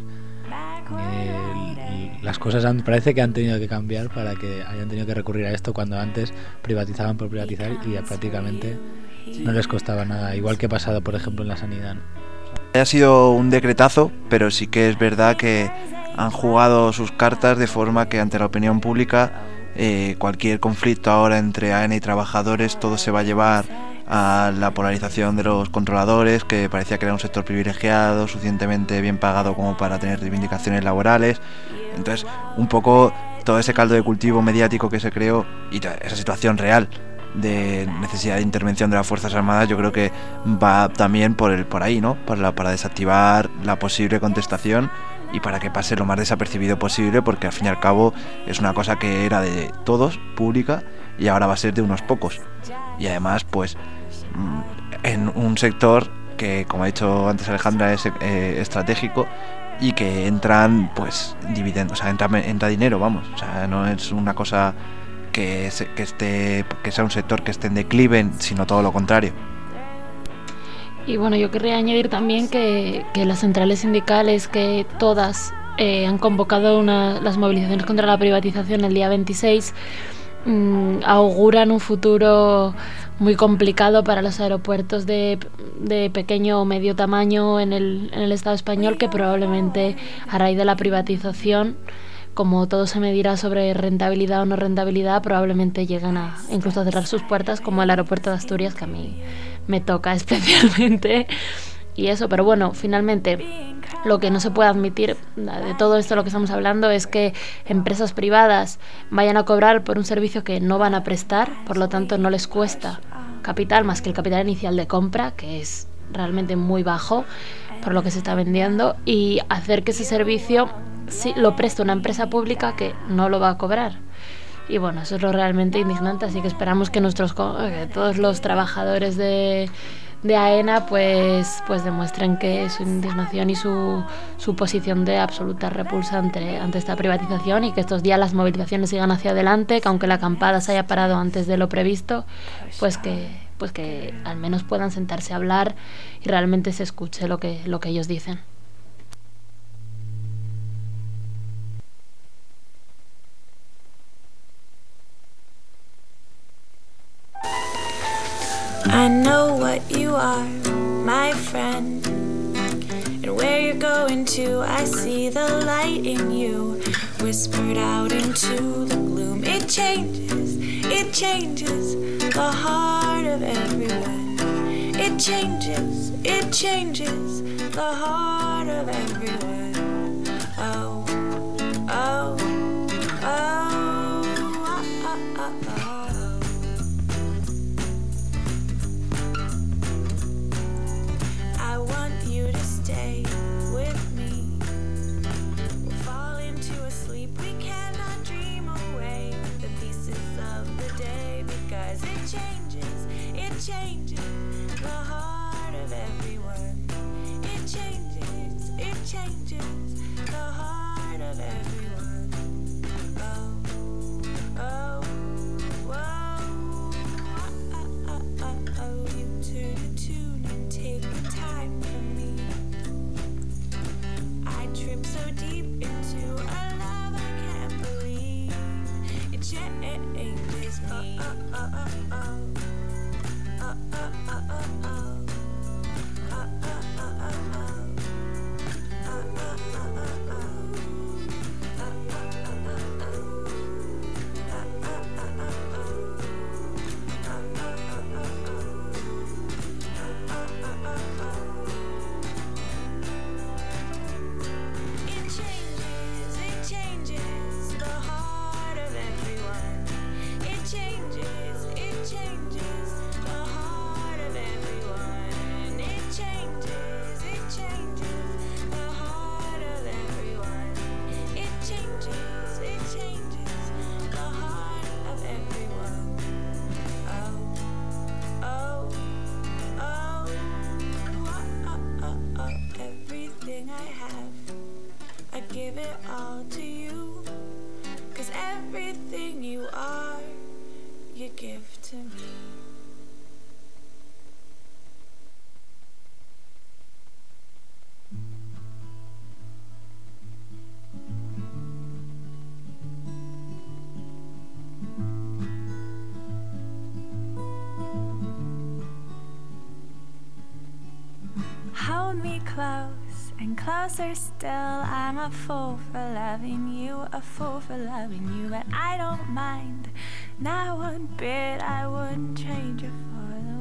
El, las cosas han, parece que han tenido que cambiar para que hayan tenido que recurrir a esto cuando antes privatizaban por privatizar y ya prácticamente no les costaba nada, igual que ha pasado por ejemplo en la sanidad, ¿no? Ha sido un decretazo, pero sí que es verdad que han jugado sus cartas de forma que ante la opinión pública eh, cualquier conflicto ahora entre AENA y trabajadores, todo se va a llevar a la polarización de los controladores, que parecía que era un sector privilegiado, suficientemente bien pagado como para tener reivindicaciones laborales. Entonces, un poco todo ese caldo de cultivo mediático que se creó y esa situación real de necesidad de intervención de las Fuerzas Armadas, yo creo que va también por el por ahí, ¿no? Para, la, para desactivar la posible contestación y para que pase lo más desapercibido posible, porque al fin y al cabo es una cosa que era de todos, pública, y ahora va a ser de unos pocos. Y además, pues, en un sector que, como ha dicho antes Alejandra, es eh, estratégico y que entran, pues, dividendos, o sea, entra, entra dinero, vamos, o sea, no es una cosa que, se, que esté, que sea un sector que esté en declive, sino todo lo contrario. Y bueno, yo querría añadir también que, que las centrales sindicales, que todas eh, han convocado una, las movilizaciones contra la privatización el día veintiséis, mmm, auguran un futuro muy complicado para los aeropuertos de, de pequeño o medio tamaño en el, en el Estado español, que probablemente a raíz de la privatización, como todo se medirá sobre rentabilidad o no rentabilidad, probablemente lleguen a incluso a cerrar sus puertas, como el aeropuerto de Asturias, que a mí me toca especialmente. Y eso, pero bueno, finalmente lo que no se puede admitir de todo esto, lo que estamos hablando, es que empresas privadas vayan a cobrar por un servicio que no van a prestar, por lo tanto no les cuesta capital más que el capital inicial de compra, que es realmente muy bajo por lo que se está vendiendo, y hacer que ese servicio sí lo preste una empresa pública que no lo va a cobrar. Y bueno, eso es lo realmente indignante, así que esperamos que nuestros que todos los trabajadores de de AENA pues pues demuestren que su indignación y su, su posición de absoluta repulsa ante, ante esta privatización, y que estos días las movilizaciones sigan hacia adelante, que aunque la acampada se haya parado antes de lo previsto, pues que pues que al menos puedan sentarse a hablar y realmente se escuche lo que lo que ellos dicen. you are, my friend. And where you're going to, I see the light in you, whispered out into the gloom. It changes, it changes the heart of everyone. It changes, it changes the heart of everyone. Oh, oh, oh, oh, oh, oh, oh. I want you to stay with me. We'll fall into a sleep we cannot dream away the pieces of the day, because it changes, it changes the heart of everyone. It changes, it changes the heart of everyone. Oh, oh, whoa, oh, oh, oh, oh. You turn a tune and take the time for me. I trip so deep into a love I can't believe. It changes me. Oh, oh, oh, oh, oh. Oh, oh, oh, oh, oh. Oh, oh, oh, oh, oh. Oh, oh, oh, oh, oh. Oh, oh, oh, oh, oh. Oh, oh, oh, oh, oh. Oh, oh, oh, oh, oh. It changes, it changes the heart of everyone. It changes, it changes the heart of everyone. It changes, it changes the heart of everyone. It changes, it changes the heart of everyone. Oh, oh, oh, oh, oh, oh, oh. Everything I have, I give it all to you. 'Cause everything you are, you give to me. Hold me close and closer still. I'm a fool for loving you, a fool for loving you, but I don't mind. Not one bit, I wouldn't change it for the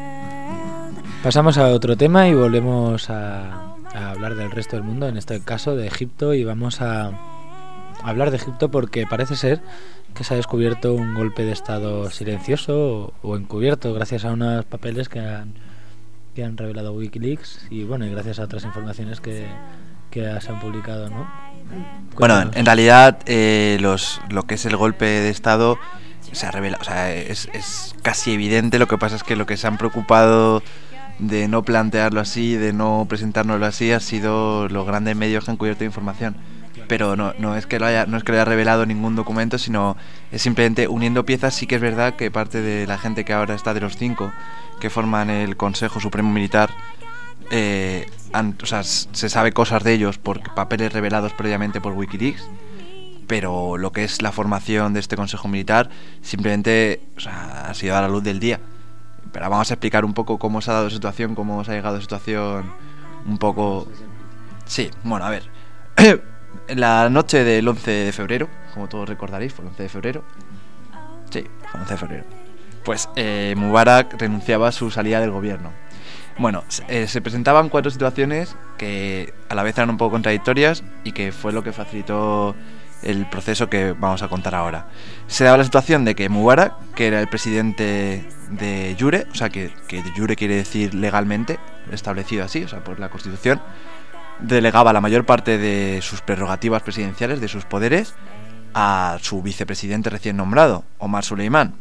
world. Pasamos a otro tema y volvemos a, a hablar del resto del mundo, en este caso de Egipto, y vamos a hablar de Egipto porque parece ser que se ha descubierto un golpe de estado silencioso o, o encubierto gracias a unos papeles que han, que han revelado Wikileaks y bueno, y gracias a otras informaciones que, que se han publicado, ¿no? Bueno, en, en realidad eh, los, lo que es el golpe de estado se ha revelado, o sea, es, es casi evidente. Lo que pasa es que lo que se han preocupado de no plantearlo así, de no presentárnoslo así, ha sido los grandes medios que han cubierto información. Pero no, no es que lo haya, no es que lo haya revelado ningún documento, sino es simplemente uniendo piezas. Sí que es verdad que parte de la gente que ahora está, de los cinco que forman el Consejo Supremo Militar, eh, han, o sea, se sabe cosas de ellos por papeles revelados previamente por Wikileaks, pero lo que es la formación de este Consejo Militar simplemente, o sea, ha sido a la luz del día. Pero vamos a explicar un poco cómo se ha dado la situación, cómo se ha llegado a la situación un poco... Sí, bueno, a ver. En la noche del once de febrero, como todos recordaréis, fue el once de febrero. Sí, fue el once de febrero. Pues eh, Mubarak renunciaba a su salida del gobierno. Bueno, eh, se presentaban cuatro situaciones que a la vez eran un poco contradictorias y que fue lo que facilitó el proceso que vamos a contar ahora. Se daba la situación de que Mubarak, que era el presidente de jure, o sea, que, que de jure quiere decir legalmente, establecido así, o sea, por la Constitución, delegaba la mayor parte de sus prerrogativas presidenciales, de sus poderes, a su vicepresidente recién nombrado, Omar Suleimán.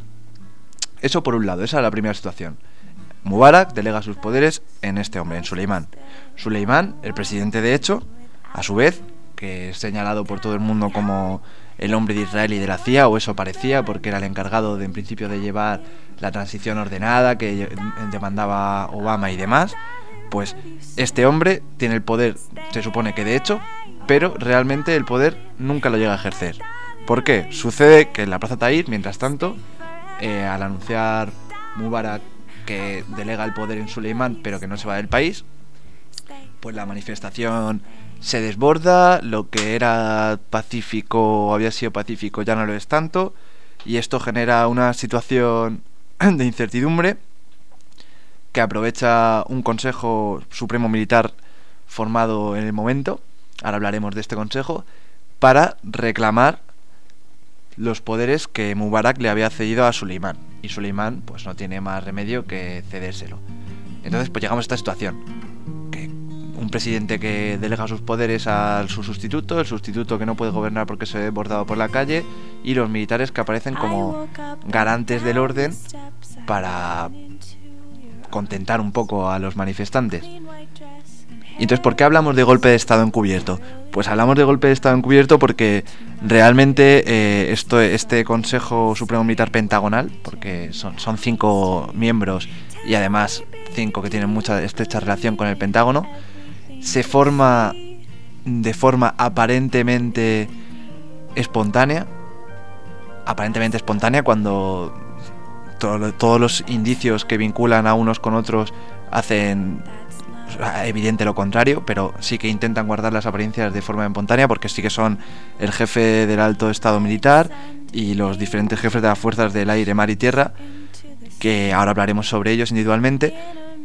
Eso por un lado, esa es la primera situación. Mubarak delega sus poderes en este hombre, en Suleimán. Suleimán, el presidente de hecho, a su vez, que es señalado por todo el mundo como el hombre de Israel y de la C I A, o eso parecía, porque era el encargado de, en principio, de llevar la transición ordenada que demandaba Obama y demás. Pues este hombre tiene el poder, se supone que de hecho, pero realmente el poder nunca lo llega a ejercer. ¿Por qué? Sucede que en la Plaza Tahrir, mientras tanto, eh, al anunciar Mubarak que delega el poder en Suleimán, pero que no se va del país. Pues la manifestación se desborda, lo que era pacífico o había sido pacífico ya no lo es tanto, y esto genera una situación de incertidumbre que aprovecha un Consejo Supremo Militar formado en el momento, ahora hablaremos de este consejo, para reclamar los poderes que Mubarak le había cedido a Suleimán, y Suleimán pues no tiene más remedio que cedérselo. Entonces pues llegamos a esta situación, que un presidente que delega sus poderes a su sustituto, el sustituto que no puede gobernar porque se ve bordado por la calle, y los militares que aparecen como garantes del orden para contentar un poco a los manifestantes. Y entonces, ¿por qué hablamos de golpe de Estado encubierto? Pues hablamos de golpe de Estado encubierto porque realmente eh, esto, este Consejo Supremo Militar Pentagonal, porque son, son cinco miembros y además cinco que tienen mucha estrecha relación con el Pentágono, se forma de forma aparentemente espontánea, aparentemente espontánea cuando to- todos los indicios que vinculan a unos con otros hacen evidente lo contrario, pero sí que intentan guardar las apariencias de forma espontánea, porque sí que son el jefe del alto estado militar y los diferentes jefes de las fuerzas del aire, mar y tierra, que ahora hablaremos sobre ellos individualmente,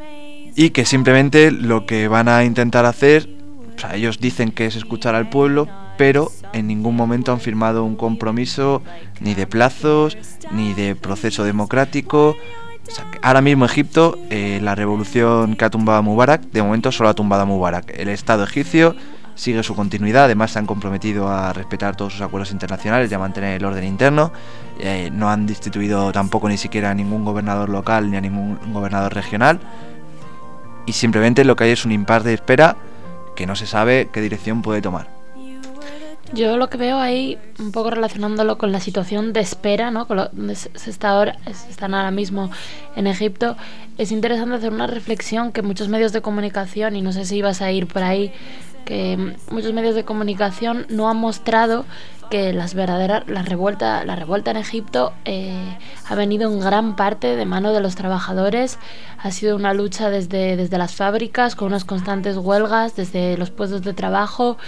y que simplemente lo que van a intentar hacer, o sea, ellos dicen que es escuchar al pueblo, pero en ningún momento han firmado un compromiso ni de plazos ni de proceso democrático. O sea, que ahora mismo Egipto, eh, la revolución que ha tumbado a Mubarak, de momento solo ha tumbado a Mubarak. El Estado egipcio sigue su continuidad, además se han comprometido a respetar todos sus acuerdos internacionales y a mantener el orden interno. Eh, no han destituido tampoco ni siquiera a ningún gobernador local ni a ningún gobernador regional. Y simplemente lo que hay es un impasse de espera que no se sabe qué dirección puede tomar. Yo lo que veo ahí, un poco relacionándolo con la situación de espera, ¿no? Con lo donde se, está ahora, se están ahora mismo en Egipto, es interesante hacer una reflexión que muchos medios de comunicación, y no sé si ibas a ir por ahí, que muchos medios de comunicación no han mostrado que las verdaderas la revuelta la revuelta en Egipto eh, ha venido en gran parte de mano de los trabajadores. Ha sido una lucha desde, desde las fábricas, con unas constantes huelgas, desde los puestos de trabajo.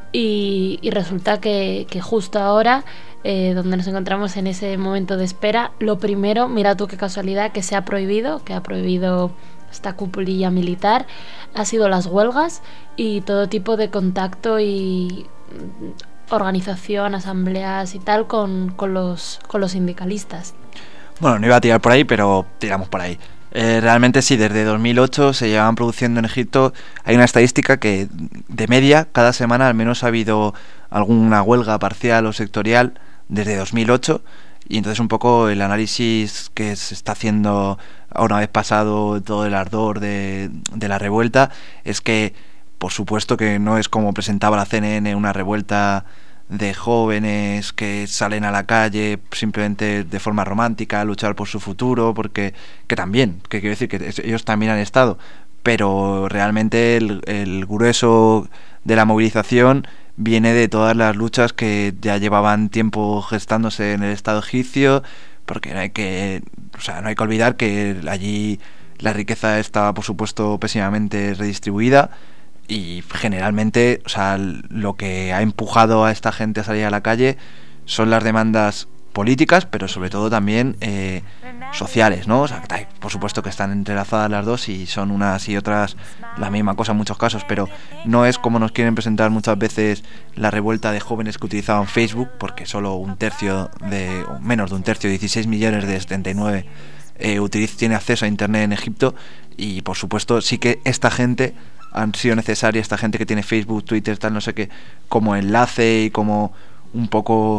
Y, y resulta que, que justo ahora, eh, donde nos encontramos en ese momento de espera, lo primero, mira tú qué casualidad, que se ha prohibido, que ha prohibido esta cúpula militar, ha sido las huelgas y todo tipo de contacto y organización, asambleas y tal con, con, los, con los sindicalistas. Bueno, no iba a tirar por ahí, pero tiramos por ahí. Eh, realmente sí, desde dos mil ocho se llevan produciendo en Egipto. Hay una estadística que de media cada semana al menos ha habido alguna huelga parcial o sectorial desde dos mil ocho, y entonces un poco el análisis que se está haciendo una vez pasado todo el ardor de, de la revuelta es que por supuesto que no es como presentaba la C N N, una revuelta de jóvenes que salen a la calle simplemente de forma romántica a luchar por su futuro, porque que también, que quiero decir que ellos también han estado, pero realmente el, el grueso de la movilización viene de todas las luchas que ya llevaban tiempo gestándose en el Estado egipcio, porque no hay que, o sea, no hay que olvidar que allí la riqueza estaba por supuesto pésimamente redistribuida. Y generalmente, o sea, lo que ha empujado a esta gente a salir a la calle son las demandas políticas, pero sobre todo también eh, sociales, ¿no? O sea, por supuesto que están entrelazadas las dos y son unas y otras la misma cosa en muchos casos, pero no es como nos quieren presentar muchas veces la revuelta de jóvenes que utilizaban Facebook, porque solo un tercio de, o menos de un tercio, dieciséis millones de setenta y nueve eh, utiliza, tiene acceso a Internet en Egipto, y por supuesto sí que esta gente han sido necesarias, esta gente que tiene Facebook, Twitter, tal, no sé qué, como enlace y como un poco,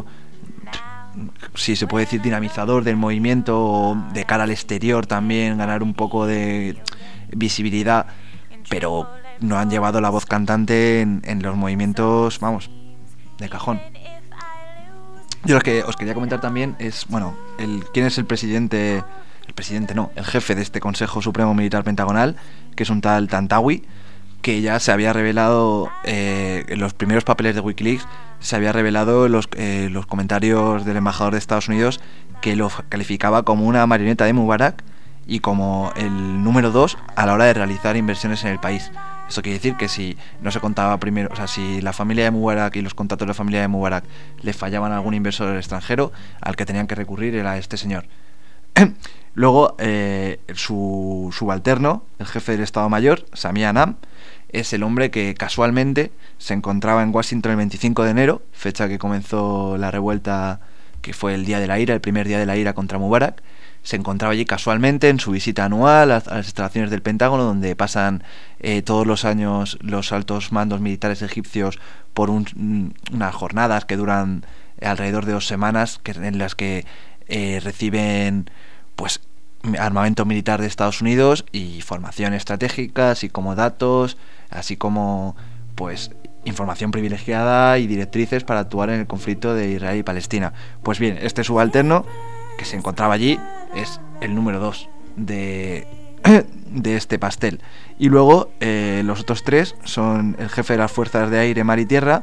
si se puede decir, dinamizador del movimiento, o de cara al exterior también, ganar un poco de visibilidad, pero no han llevado la voz cantante en, en los movimientos, vamos, de cajón. Yo lo que os quería comentar también es, bueno, el quién es el presidente, el presidente no, el jefe de este Consejo Supremo Militar Pentagonal, que es un tal Tantawi, que ya se había revelado eh, en los primeros papeles de Wikileaks, se había revelado los, eh, los comentarios del embajador de Estados Unidos, que lo calificaba como una marioneta de Mubarak y como el número dos a la hora de realizar inversiones en el país. Esto quiere decir que si no se contaba primero, o sea, si la familia de Mubarak y los contratos de la familia de Mubarak le fallaban a algún inversor extranjero, al que tenían que recurrir era a este señor. Luego, eh, su subalterno, el jefe del Estado Mayor, Sami Anan, es el hombre que casualmente se encontraba en Washington el veinticinco de enero, fecha que comenzó la revuelta, que fue el día de la ira, el primer día de la ira contra Mubarak. Se encontraba allí casualmente en su visita anual a, a las instalaciones del Pentágono, donde pasan eh, todos los años los altos mandos militares egipcios por un, unas jornadas que duran alrededor de dos semanas, que, en las que eh, reciben pues armamento militar de Estados Unidos y formación estratégica, así como datos, así como pues información privilegiada y directrices para actuar en el conflicto de Israel y Palestina. Pues bien, este subalterno que se encontraba allí es el número dos de, de este pastel. Y luego eh, los otros tres son el jefe de las fuerzas de aire, mar y tierra,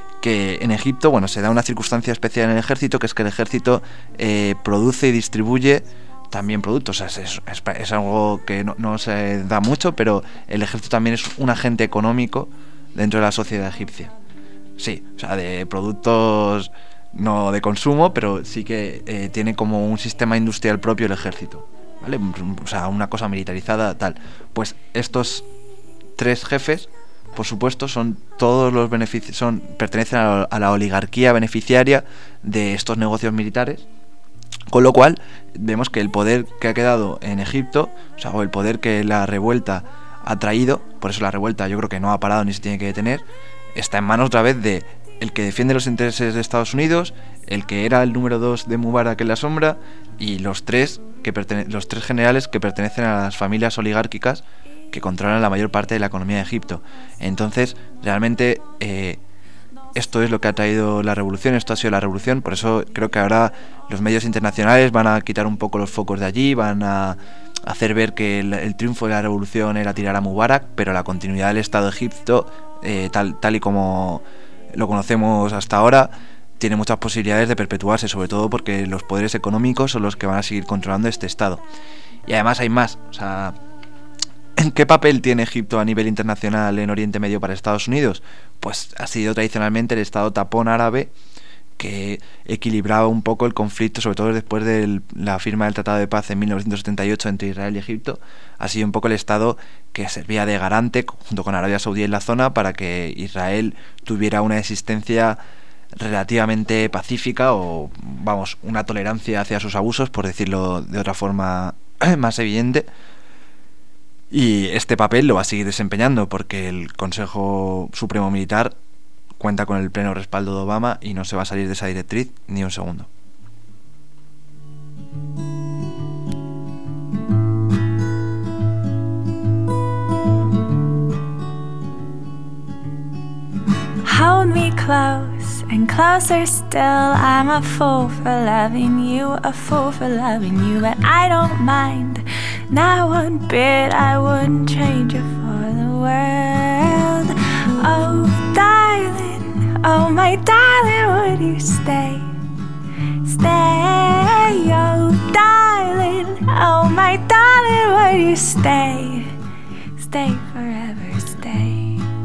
que en Egipto, bueno, se da una circunstancia especial en el ejército, que es que el ejército eh, produce y distribuye también productos. O sea, es, es, es algo que no, no se da mucho, pero el ejército también es un agente económico dentro de la sociedad egipcia. Sí, o sea, de productos no de consumo, pero sí que eh, tiene como un sistema industrial propio el ejército, ¿vale? O sea, una cosa militarizada, tal. Pues estos tres jefes, por supuesto, son todos los beneficios, son pertenecen a la, a la oligarquía beneficiaria de estos negocios militares, con lo cual vemos que el poder que ha quedado en Egipto, o sea, o el poder que la revuelta ha traído, por eso la revuelta yo creo que no ha parado ni se tiene que detener, está en manos otra vez de el que defiende los intereses de Estados Unidos, el que era el número dos de Mubarak en la sombra, y los tres que pertene- los tres generales que pertenecen a las familias oligárquicas que controlan la mayor parte de la economía de Egipto. Entonces, realmente eh, esto es lo que ha traído la revolución, esto ha sido la revolución. Por eso creo que ahora los medios internacionales van a quitar un poco los focos de allí, van a hacer ver que el, el triunfo de la revolución era tirar a Mubarak, pero la continuidad del Estado de Egipto, eh, tal, tal y como lo conocemos hasta ahora, tiene muchas posibilidades de perpetuarse, sobre todo porque los poderes económicos son los que van a seguir controlando este Estado. Y además hay más, o sea, ¿qué papel tiene Egipto a nivel internacional en Oriente Medio para Estados Unidos? Pues ha sido tradicionalmente el Estado tapón árabe que equilibraba un poco el conflicto, sobre todo después de la firma del Tratado de Paz en mil novecientos setenta y ocho entre Israel y Egipto. Ha sido un poco el Estado que servía de garante, junto con Arabia Saudí en la zona, para que Israel tuviera una existencia relativamente pacífica o, vamos, una tolerancia hacia sus abusos, por decirlo de otra forma más evidente. Y este papel lo va a seguir desempeñando porque el Consejo Supremo Militar cuenta con el pleno respaldo de Obama y no se va a salir de esa directriz ni un segundo. Hold me close and closer still. I'm a fool for loving you, a fool for loving you, but I don't mind, not one bit. I wouldn't trade you for the world. Oh, darling, oh my darling, would you stay, stay? Oh, darling, oh my darling, would you stay, stay forever, stay.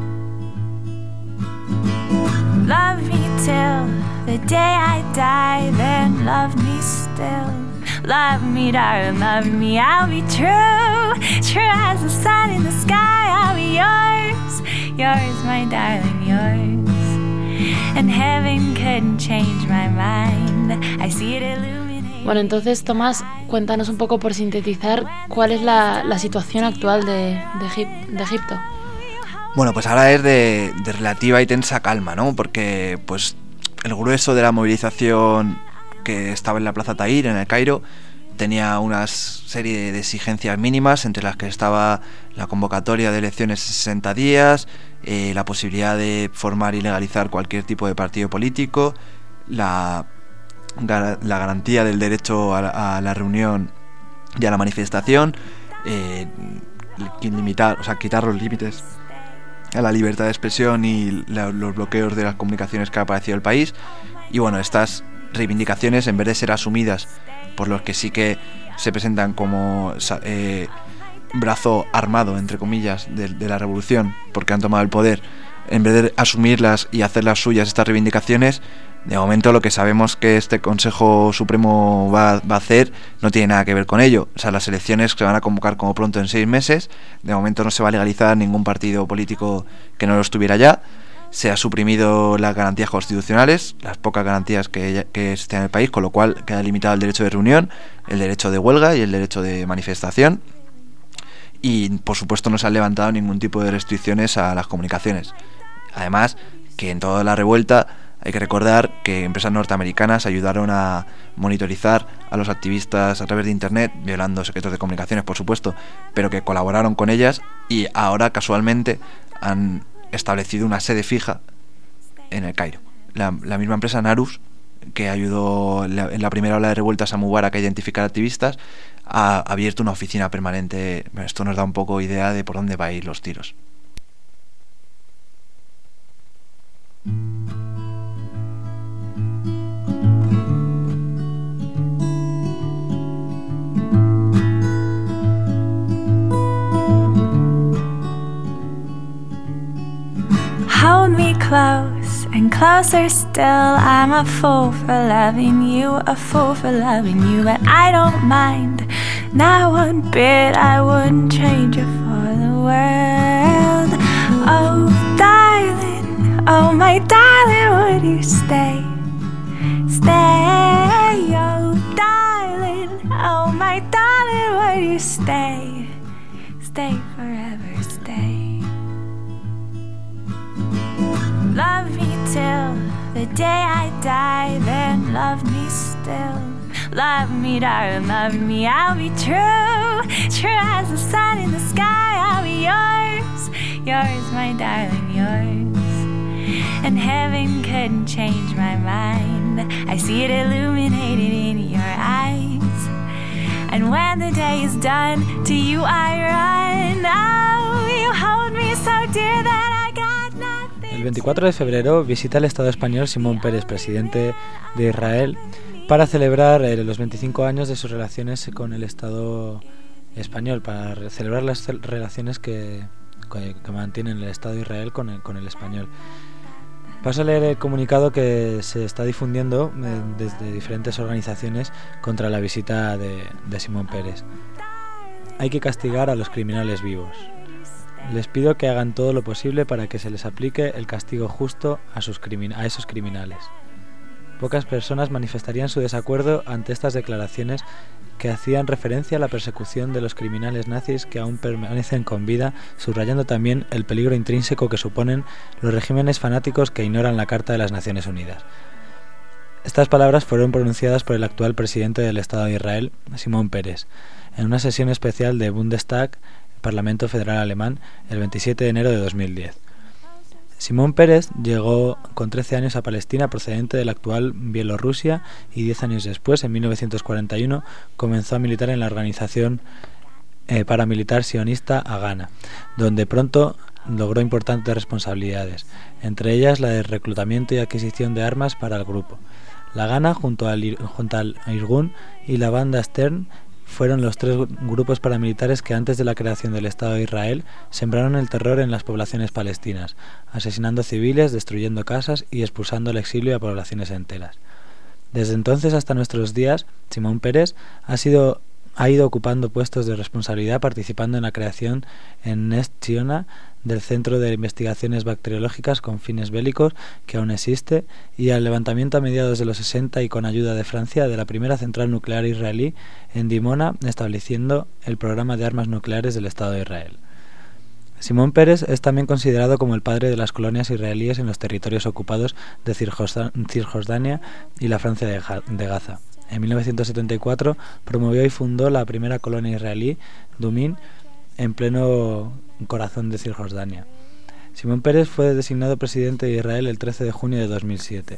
Love me till the day I die, then love me still. Love me, darling, love me, I'll be true, true as the sun in the sky. I'll be yours, yours, my darling, yours. And heaven couldn't change my mind. I see it illuminate. Bueno, entonces, Tomás, cuéntanos un poco, por sintetizar, cuál es la, la situación actual de, de, Egip- de Egipto. Bueno, pues ahora es de, de relativa y tensa calma, ¿no? Porque pues el grueso de la movilización que estaba en la Plaza Tahrir, en el Cairo, tenía una serie de exigencias mínimas, entre las que estaba la convocatoria de elecciones en sesenta días, eh, la posibilidad de formar y legalizar cualquier tipo de partido político, la, la garantía del derecho a, a la reunión y a la manifestación, eh, limitar, o sea, quitar los límites a la libertad de expresión y la, los bloqueos de las comunicaciones que ha aparecido el país. Y bueno, estas reivindicaciones, en vez de ser asumidas por los que sí que se presentan como eh, brazo armado, entre comillas, de, de la revolución, porque han tomado el poder, en vez de asumirlas y hacerlas suyas estas reivindicaciones, de momento lo que sabemos que este Consejo Supremo va, va a hacer no tiene nada que ver con ello. O sea, las elecciones se van a convocar como pronto en seis meses. De momento no se va a legalizar ningún partido político que no lo estuviera ya. Se ha suprimido las garantías constitucionales, las pocas garantías que, que existen en el país, con lo cual queda limitado el derecho de reunión, el derecho de huelga y el derecho de manifestación. Y por supuesto no se han levantado ningún tipo de restricciones a las comunicaciones. Además, que en toda la revuelta hay que recordar que empresas norteamericanas ayudaron a monitorizar a los activistas a través de internet, violando secretos de comunicaciones, por supuesto, pero que colaboraron con ellas y ahora casualmente han establecido una sede fija en el Cairo. La, la misma empresa Narus, que ayudó la, en la primera ola de revueltas a Mubarak a identificar activistas, ha abierto una oficina permanente. Esto nos da un poco idea de por dónde va a ir los tiros. Hold me close and closer still. I'm a fool for loving you, a fool for loving you, but I don't mind, not one bit. I wouldn't trade you for the world. Oh, darling, oh my darling, would you stay, stay? Oh, darling, oh my darling, would you stay, stay forever, stay? Love me till the day I die, then love me still. Love me, darling, love me, I'll be true, true as the sun in the sky. I'll be yours, yours, my darling, yours. And heaven couldn't change my mind. I see it illuminated in your eyes. And when the day is done, to you I run. Oh, you hold me so dear that I got nothing. El veinticuatro de febrero visita el Estado español Simón Peres, presidente de Israel, para celebrar eh, los veinticinco años de sus relaciones con el Estado español, para celebrar las relaciones que, que, que mantienen el Estado de Israel con el, con el español. Paso a leer el comunicado que se está difundiendo eh, desde diferentes organizaciones contra la visita de, de Simón Peres. Hay que castigar a los criminales vivos. Les pido que hagan todo lo posible para que se les aplique el castigo justo a, sus crimin- a esos criminales. Pocas personas manifestarían su desacuerdo ante estas declaraciones que hacían referencia a la persecución de los criminales nazis que aún permanecen con vida, subrayando también el peligro intrínseco que suponen los regímenes fanáticos que ignoran la Carta de las Naciones Unidas. Estas palabras fueron pronunciadas por el actual presidente del Estado de Israel, Simón Peres, en una sesión especial de Bundestag, Parlamento Federal Alemán, el veintisiete de enero de dos mil diez. Simón Peres llegó con trece años a Palestina procedente de la actual Bielorrusia y diez años después, en mil novecientos cuarenta y uno, comenzó a militar en la organización eh, paramilitar sionista Haganah, donde pronto logró importantes responsabilidades, entre ellas la de reclutamiento y adquisición de armas para el grupo. La Haganah, junto al, junto al Irgun y la banda Stern, fueron los tres grupos paramilitares que antes de la creación del Estado de Israel sembraron el terror en las poblaciones palestinas, asesinando civiles, destruyendo casas y expulsando al exilio a poblaciones enteras. Desde entonces hasta nuestros días, Simón Peres ha sido ha ido ocupando puestos de responsabilidad, participando en la creación en Ness Ziona del Centro de Investigaciones Bacteriológicas con fines bélicos, que aún existe, y al levantamiento a mediados de los sesenta y con ayuda de Francia de la primera central nuclear israelí en Dimona, estableciendo el programa de armas nucleares del Estado de Israel. Simón Peres es también considerado como el padre de las colonias israelíes en los territorios ocupados de Cisjordania y la Francia de Gaza. En mil novecientos setenta y cuatro promovió y fundó la primera colonia israelí, Dumín, en pleno corazón de Cisjordania. Simón Peres fue designado presidente de Israel el trece de junio de dos mil siete.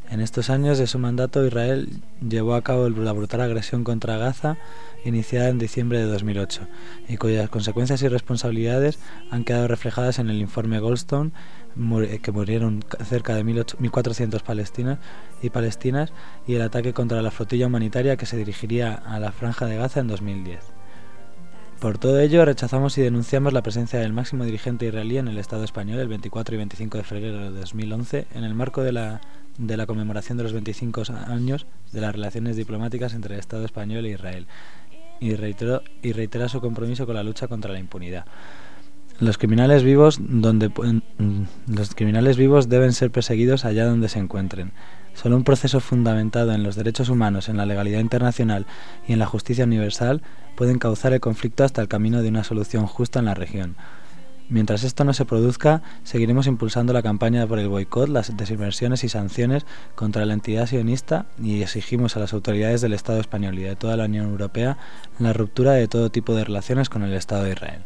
En estos años de su mandato, Israel llevó a cabo la brutal agresión contra Gaza, iniciada en diciembre de dos mil ocho, y cuyas consecuencias y responsabilidades han quedado reflejadas en el informe Goldstone, que murieron cerca de mil cuatrocientos palestinos y palestinas, y el ataque contra la flotilla humanitaria que se dirigiría a la Franja de Gaza en dos mil diez. Por todo ello, rechazamos y denunciamos la presencia del máximo dirigente israelí en el Estado español el veinticuatro y veinticinco de febrero de dos mil once, en el marco de la, de la conmemoración de los veinticinco años de las relaciones diplomáticas entre el Estado español e Israel, y, reiteró, y reitera su compromiso con la lucha contra la impunidad. Los criminales vivos donde los criminales vivos deben ser perseguidos allá donde se encuentren. Solo un proceso fundamentado en los derechos humanos, en la legalidad internacional y en la justicia universal puede encauzar el conflicto hasta el camino de una solución justa en la región. Mientras esto no se produzca, seguiremos impulsando la campaña por el boicot, las desinversiones y sanciones contra la entidad sionista, y exigimos a las autoridades del Estado español y de toda la Unión Europea la ruptura de todo tipo de relaciones con el Estado de Israel.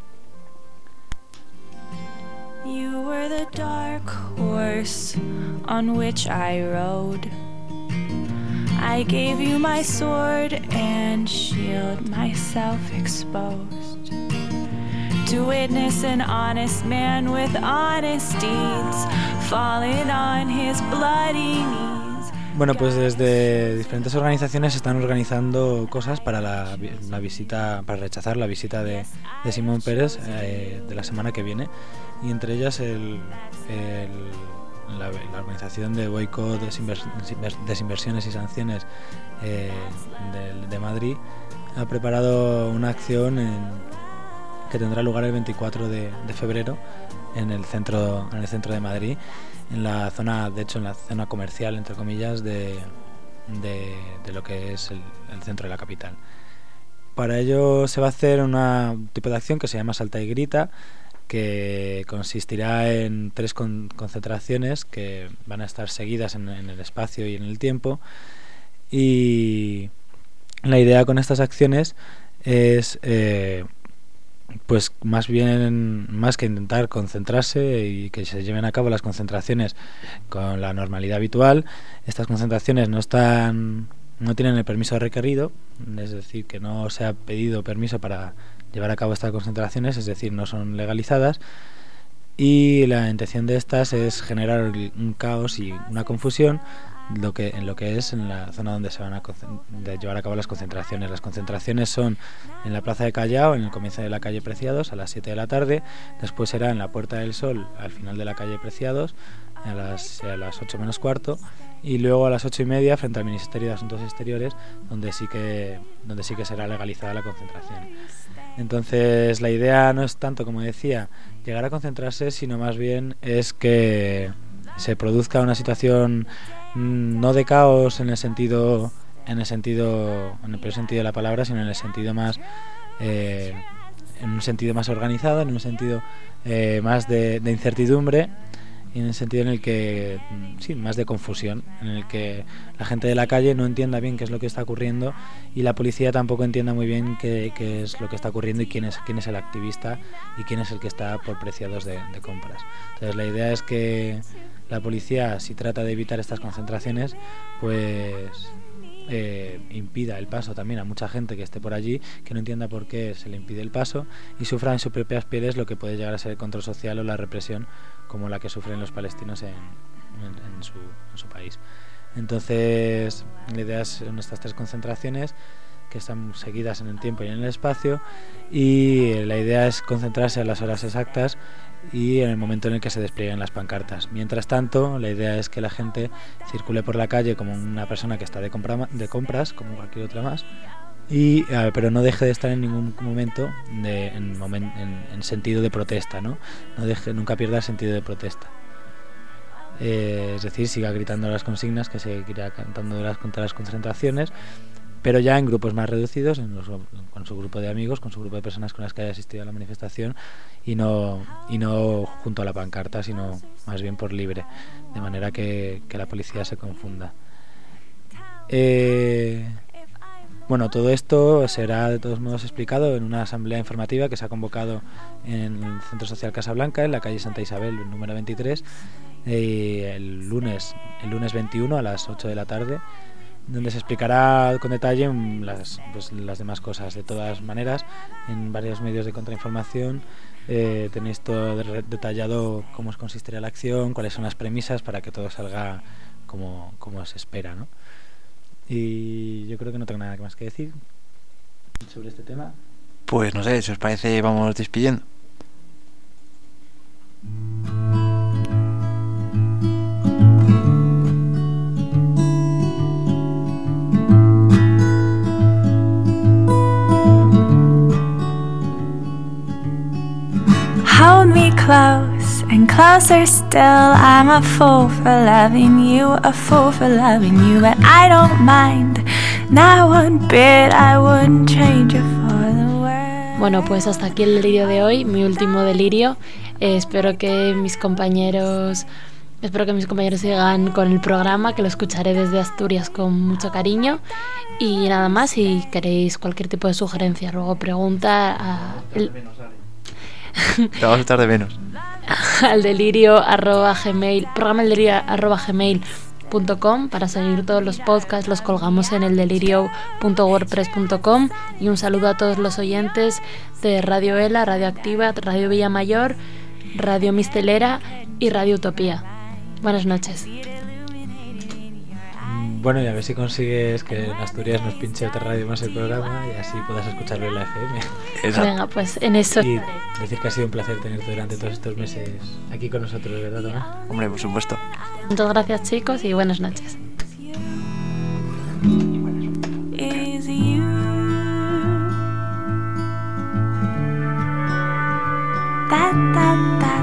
You were the dark horse on which I rode. I gave you my sword and shield, myself exposed, to witness an honest man with honest deeds falling on his bloody knees. Bueno, pues desde diferentes organizaciones se están organizando cosas para la, la visita, para rechazar la visita de, de Simón Peres eh, de la semana que viene, y entre ellas el, el, la, la organización de boicot, desinvers, desinversiones y sanciones eh, de, de Madrid ha preparado una acción en, que tendrá lugar el veinticuatro de febrero en el centro, en el centro de Madrid, en la zona, de hecho en la zona comercial, entre comillas, de, de, de lo que es el, el centro de la capital. Para ello se va a hacer una, un tipo de acción que se llama Salta y Grita, que consistirá en tres con, concentraciones que van a estar seguidas en, en el espacio y en el tiempo, y la idea con estas acciones es eh, pues más bien, más que intentar concentrarse y que se lleven a cabo las concentraciones con la normalidad habitual, estas concentraciones no están, no tienen el permiso requerido, es decir, que no se ha pedido permiso para llevar a cabo estas concentraciones, es decir, no son legalizadas, y la intención de estas es generar un caos y una confusión lo que en lo que es en la zona donde se van a de llevar a cabo las concentraciones. Las concentraciones son en la Plaza de Callao, en el comienzo de la calle Preciados, a las siete de la tarde. Después será en la Puerta del Sol, al final de la calle Preciados, a las, a las ocho menos cuarto, y luego a las ocho y media frente al Ministerio de Asuntos Exteriores, donde sí que donde sí que será legalizada la concentración. Entonces la idea no es tanto, como decía, llegar a concentrarse, sino más bien es que se produzca una situación no de caos en el sentido en el sentido en el peor sentido de la palabra, sino en el sentido más eh, en un sentido más organizado, en un sentido eh, más de, de incertidumbre, y en el sentido en el que sí, más de confusión, en el que la gente de la calle no entienda bien qué es lo que está ocurriendo, y la policía tampoco entienda muy bien qué, qué es lo que está ocurriendo y quién es quién es el activista y quién es el que está por Preciados de, de compras. Entonces la idea es que la policía, si trata de evitar estas concentraciones, pues eh, impida el paso también a mucha gente que esté por allí, que no entienda por qué se le impide el paso, y sufra en sus propias pieles lo que puede llegar a ser el control social o la represión, como la que sufren los palestinos en, en, en, su, en su país. Entonces la idea son estas tres concentraciones que están seguidas en el tiempo y en el espacio, y la idea es concentrarse a las horas exactas y en el momento en el que se desplieguen las pancartas. Mientras tanto, la idea es que la gente circule por la calle como una persona que está de, compra, de compras, como cualquier otra más, y eh, pero no deje de estar en ningún momento de, en, momen, en, en sentido de protesta, ¿no? No deje, nunca pierda el sentido de protesta. Eh, es decir, siga gritando las consignas, que seguirá cantando las, contra las concentraciones, pero ya en grupos más reducidos, en los, con su grupo de amigos, con su grupo de personas con las que haya asistido a la manifestación, y no y no junto a la pancarta, sino más bien por libre, de manera que, que la policía se confunda. Eh, bueno, todo esto será de todos modos explicado en una asamblea informativa que se ha convocado en el Centro Social Casablanca, en la calle Santa Isabel, número veintitrés, y el lunes, el lunes veintiuno a las ocho de la tarde, donde se explicará con detalle las, pues, las demás cosas. De todas maneras, en varios medios de contrainformación eh, tenéis todo de- detallado cómo consistiría la acción, cuáles son las premisas para que todo salga como, como se espera, ¿no? Y yo creo que no tengo nada más que decir sobre este tema. Pues no sé, si os parece, vamos despidiendo. Hold me close and closer still. I'm a fool for loving you, a fool for loving you, but I don't mind. Not one bit, I wouldn't change it for the world. Bueno, pues hasta aquí el delirio de hoy, mi último delirio. Eh, espero que mis compañeros, espero que mis compañeros sigan con el programa, que lo escucharé desde Asturias con mucho cariño. Y nada más, si queréis cualquier tipo de sugerencia, luego pregunta a el, Te vamos a estar de menos. al delirio arroba gmail, programa el delirio arroba gmail punto com para seguir todos los podcasts, los colgamos en el delirio punto wordpress punto com. Y un saludo a todos los oyentes de Radio Ela, Radio Activa, Radio Villamayor, Radio Mistelera y Radio Utopía. Buenas noches. Bueno, y a ver si consigues que en Asturias nos pinche otra radio más el programa y así puedas escucharlo en la F M. Exacto. Venga, pues en eso. Y decir que ha sido un placer tenerte durante todos estos meses aquí con nosotros, ¿verdad, Tomás? Hombre, por supuesto. Muchas gracias, chicos, y buenas noches. Is you. Da, da, da.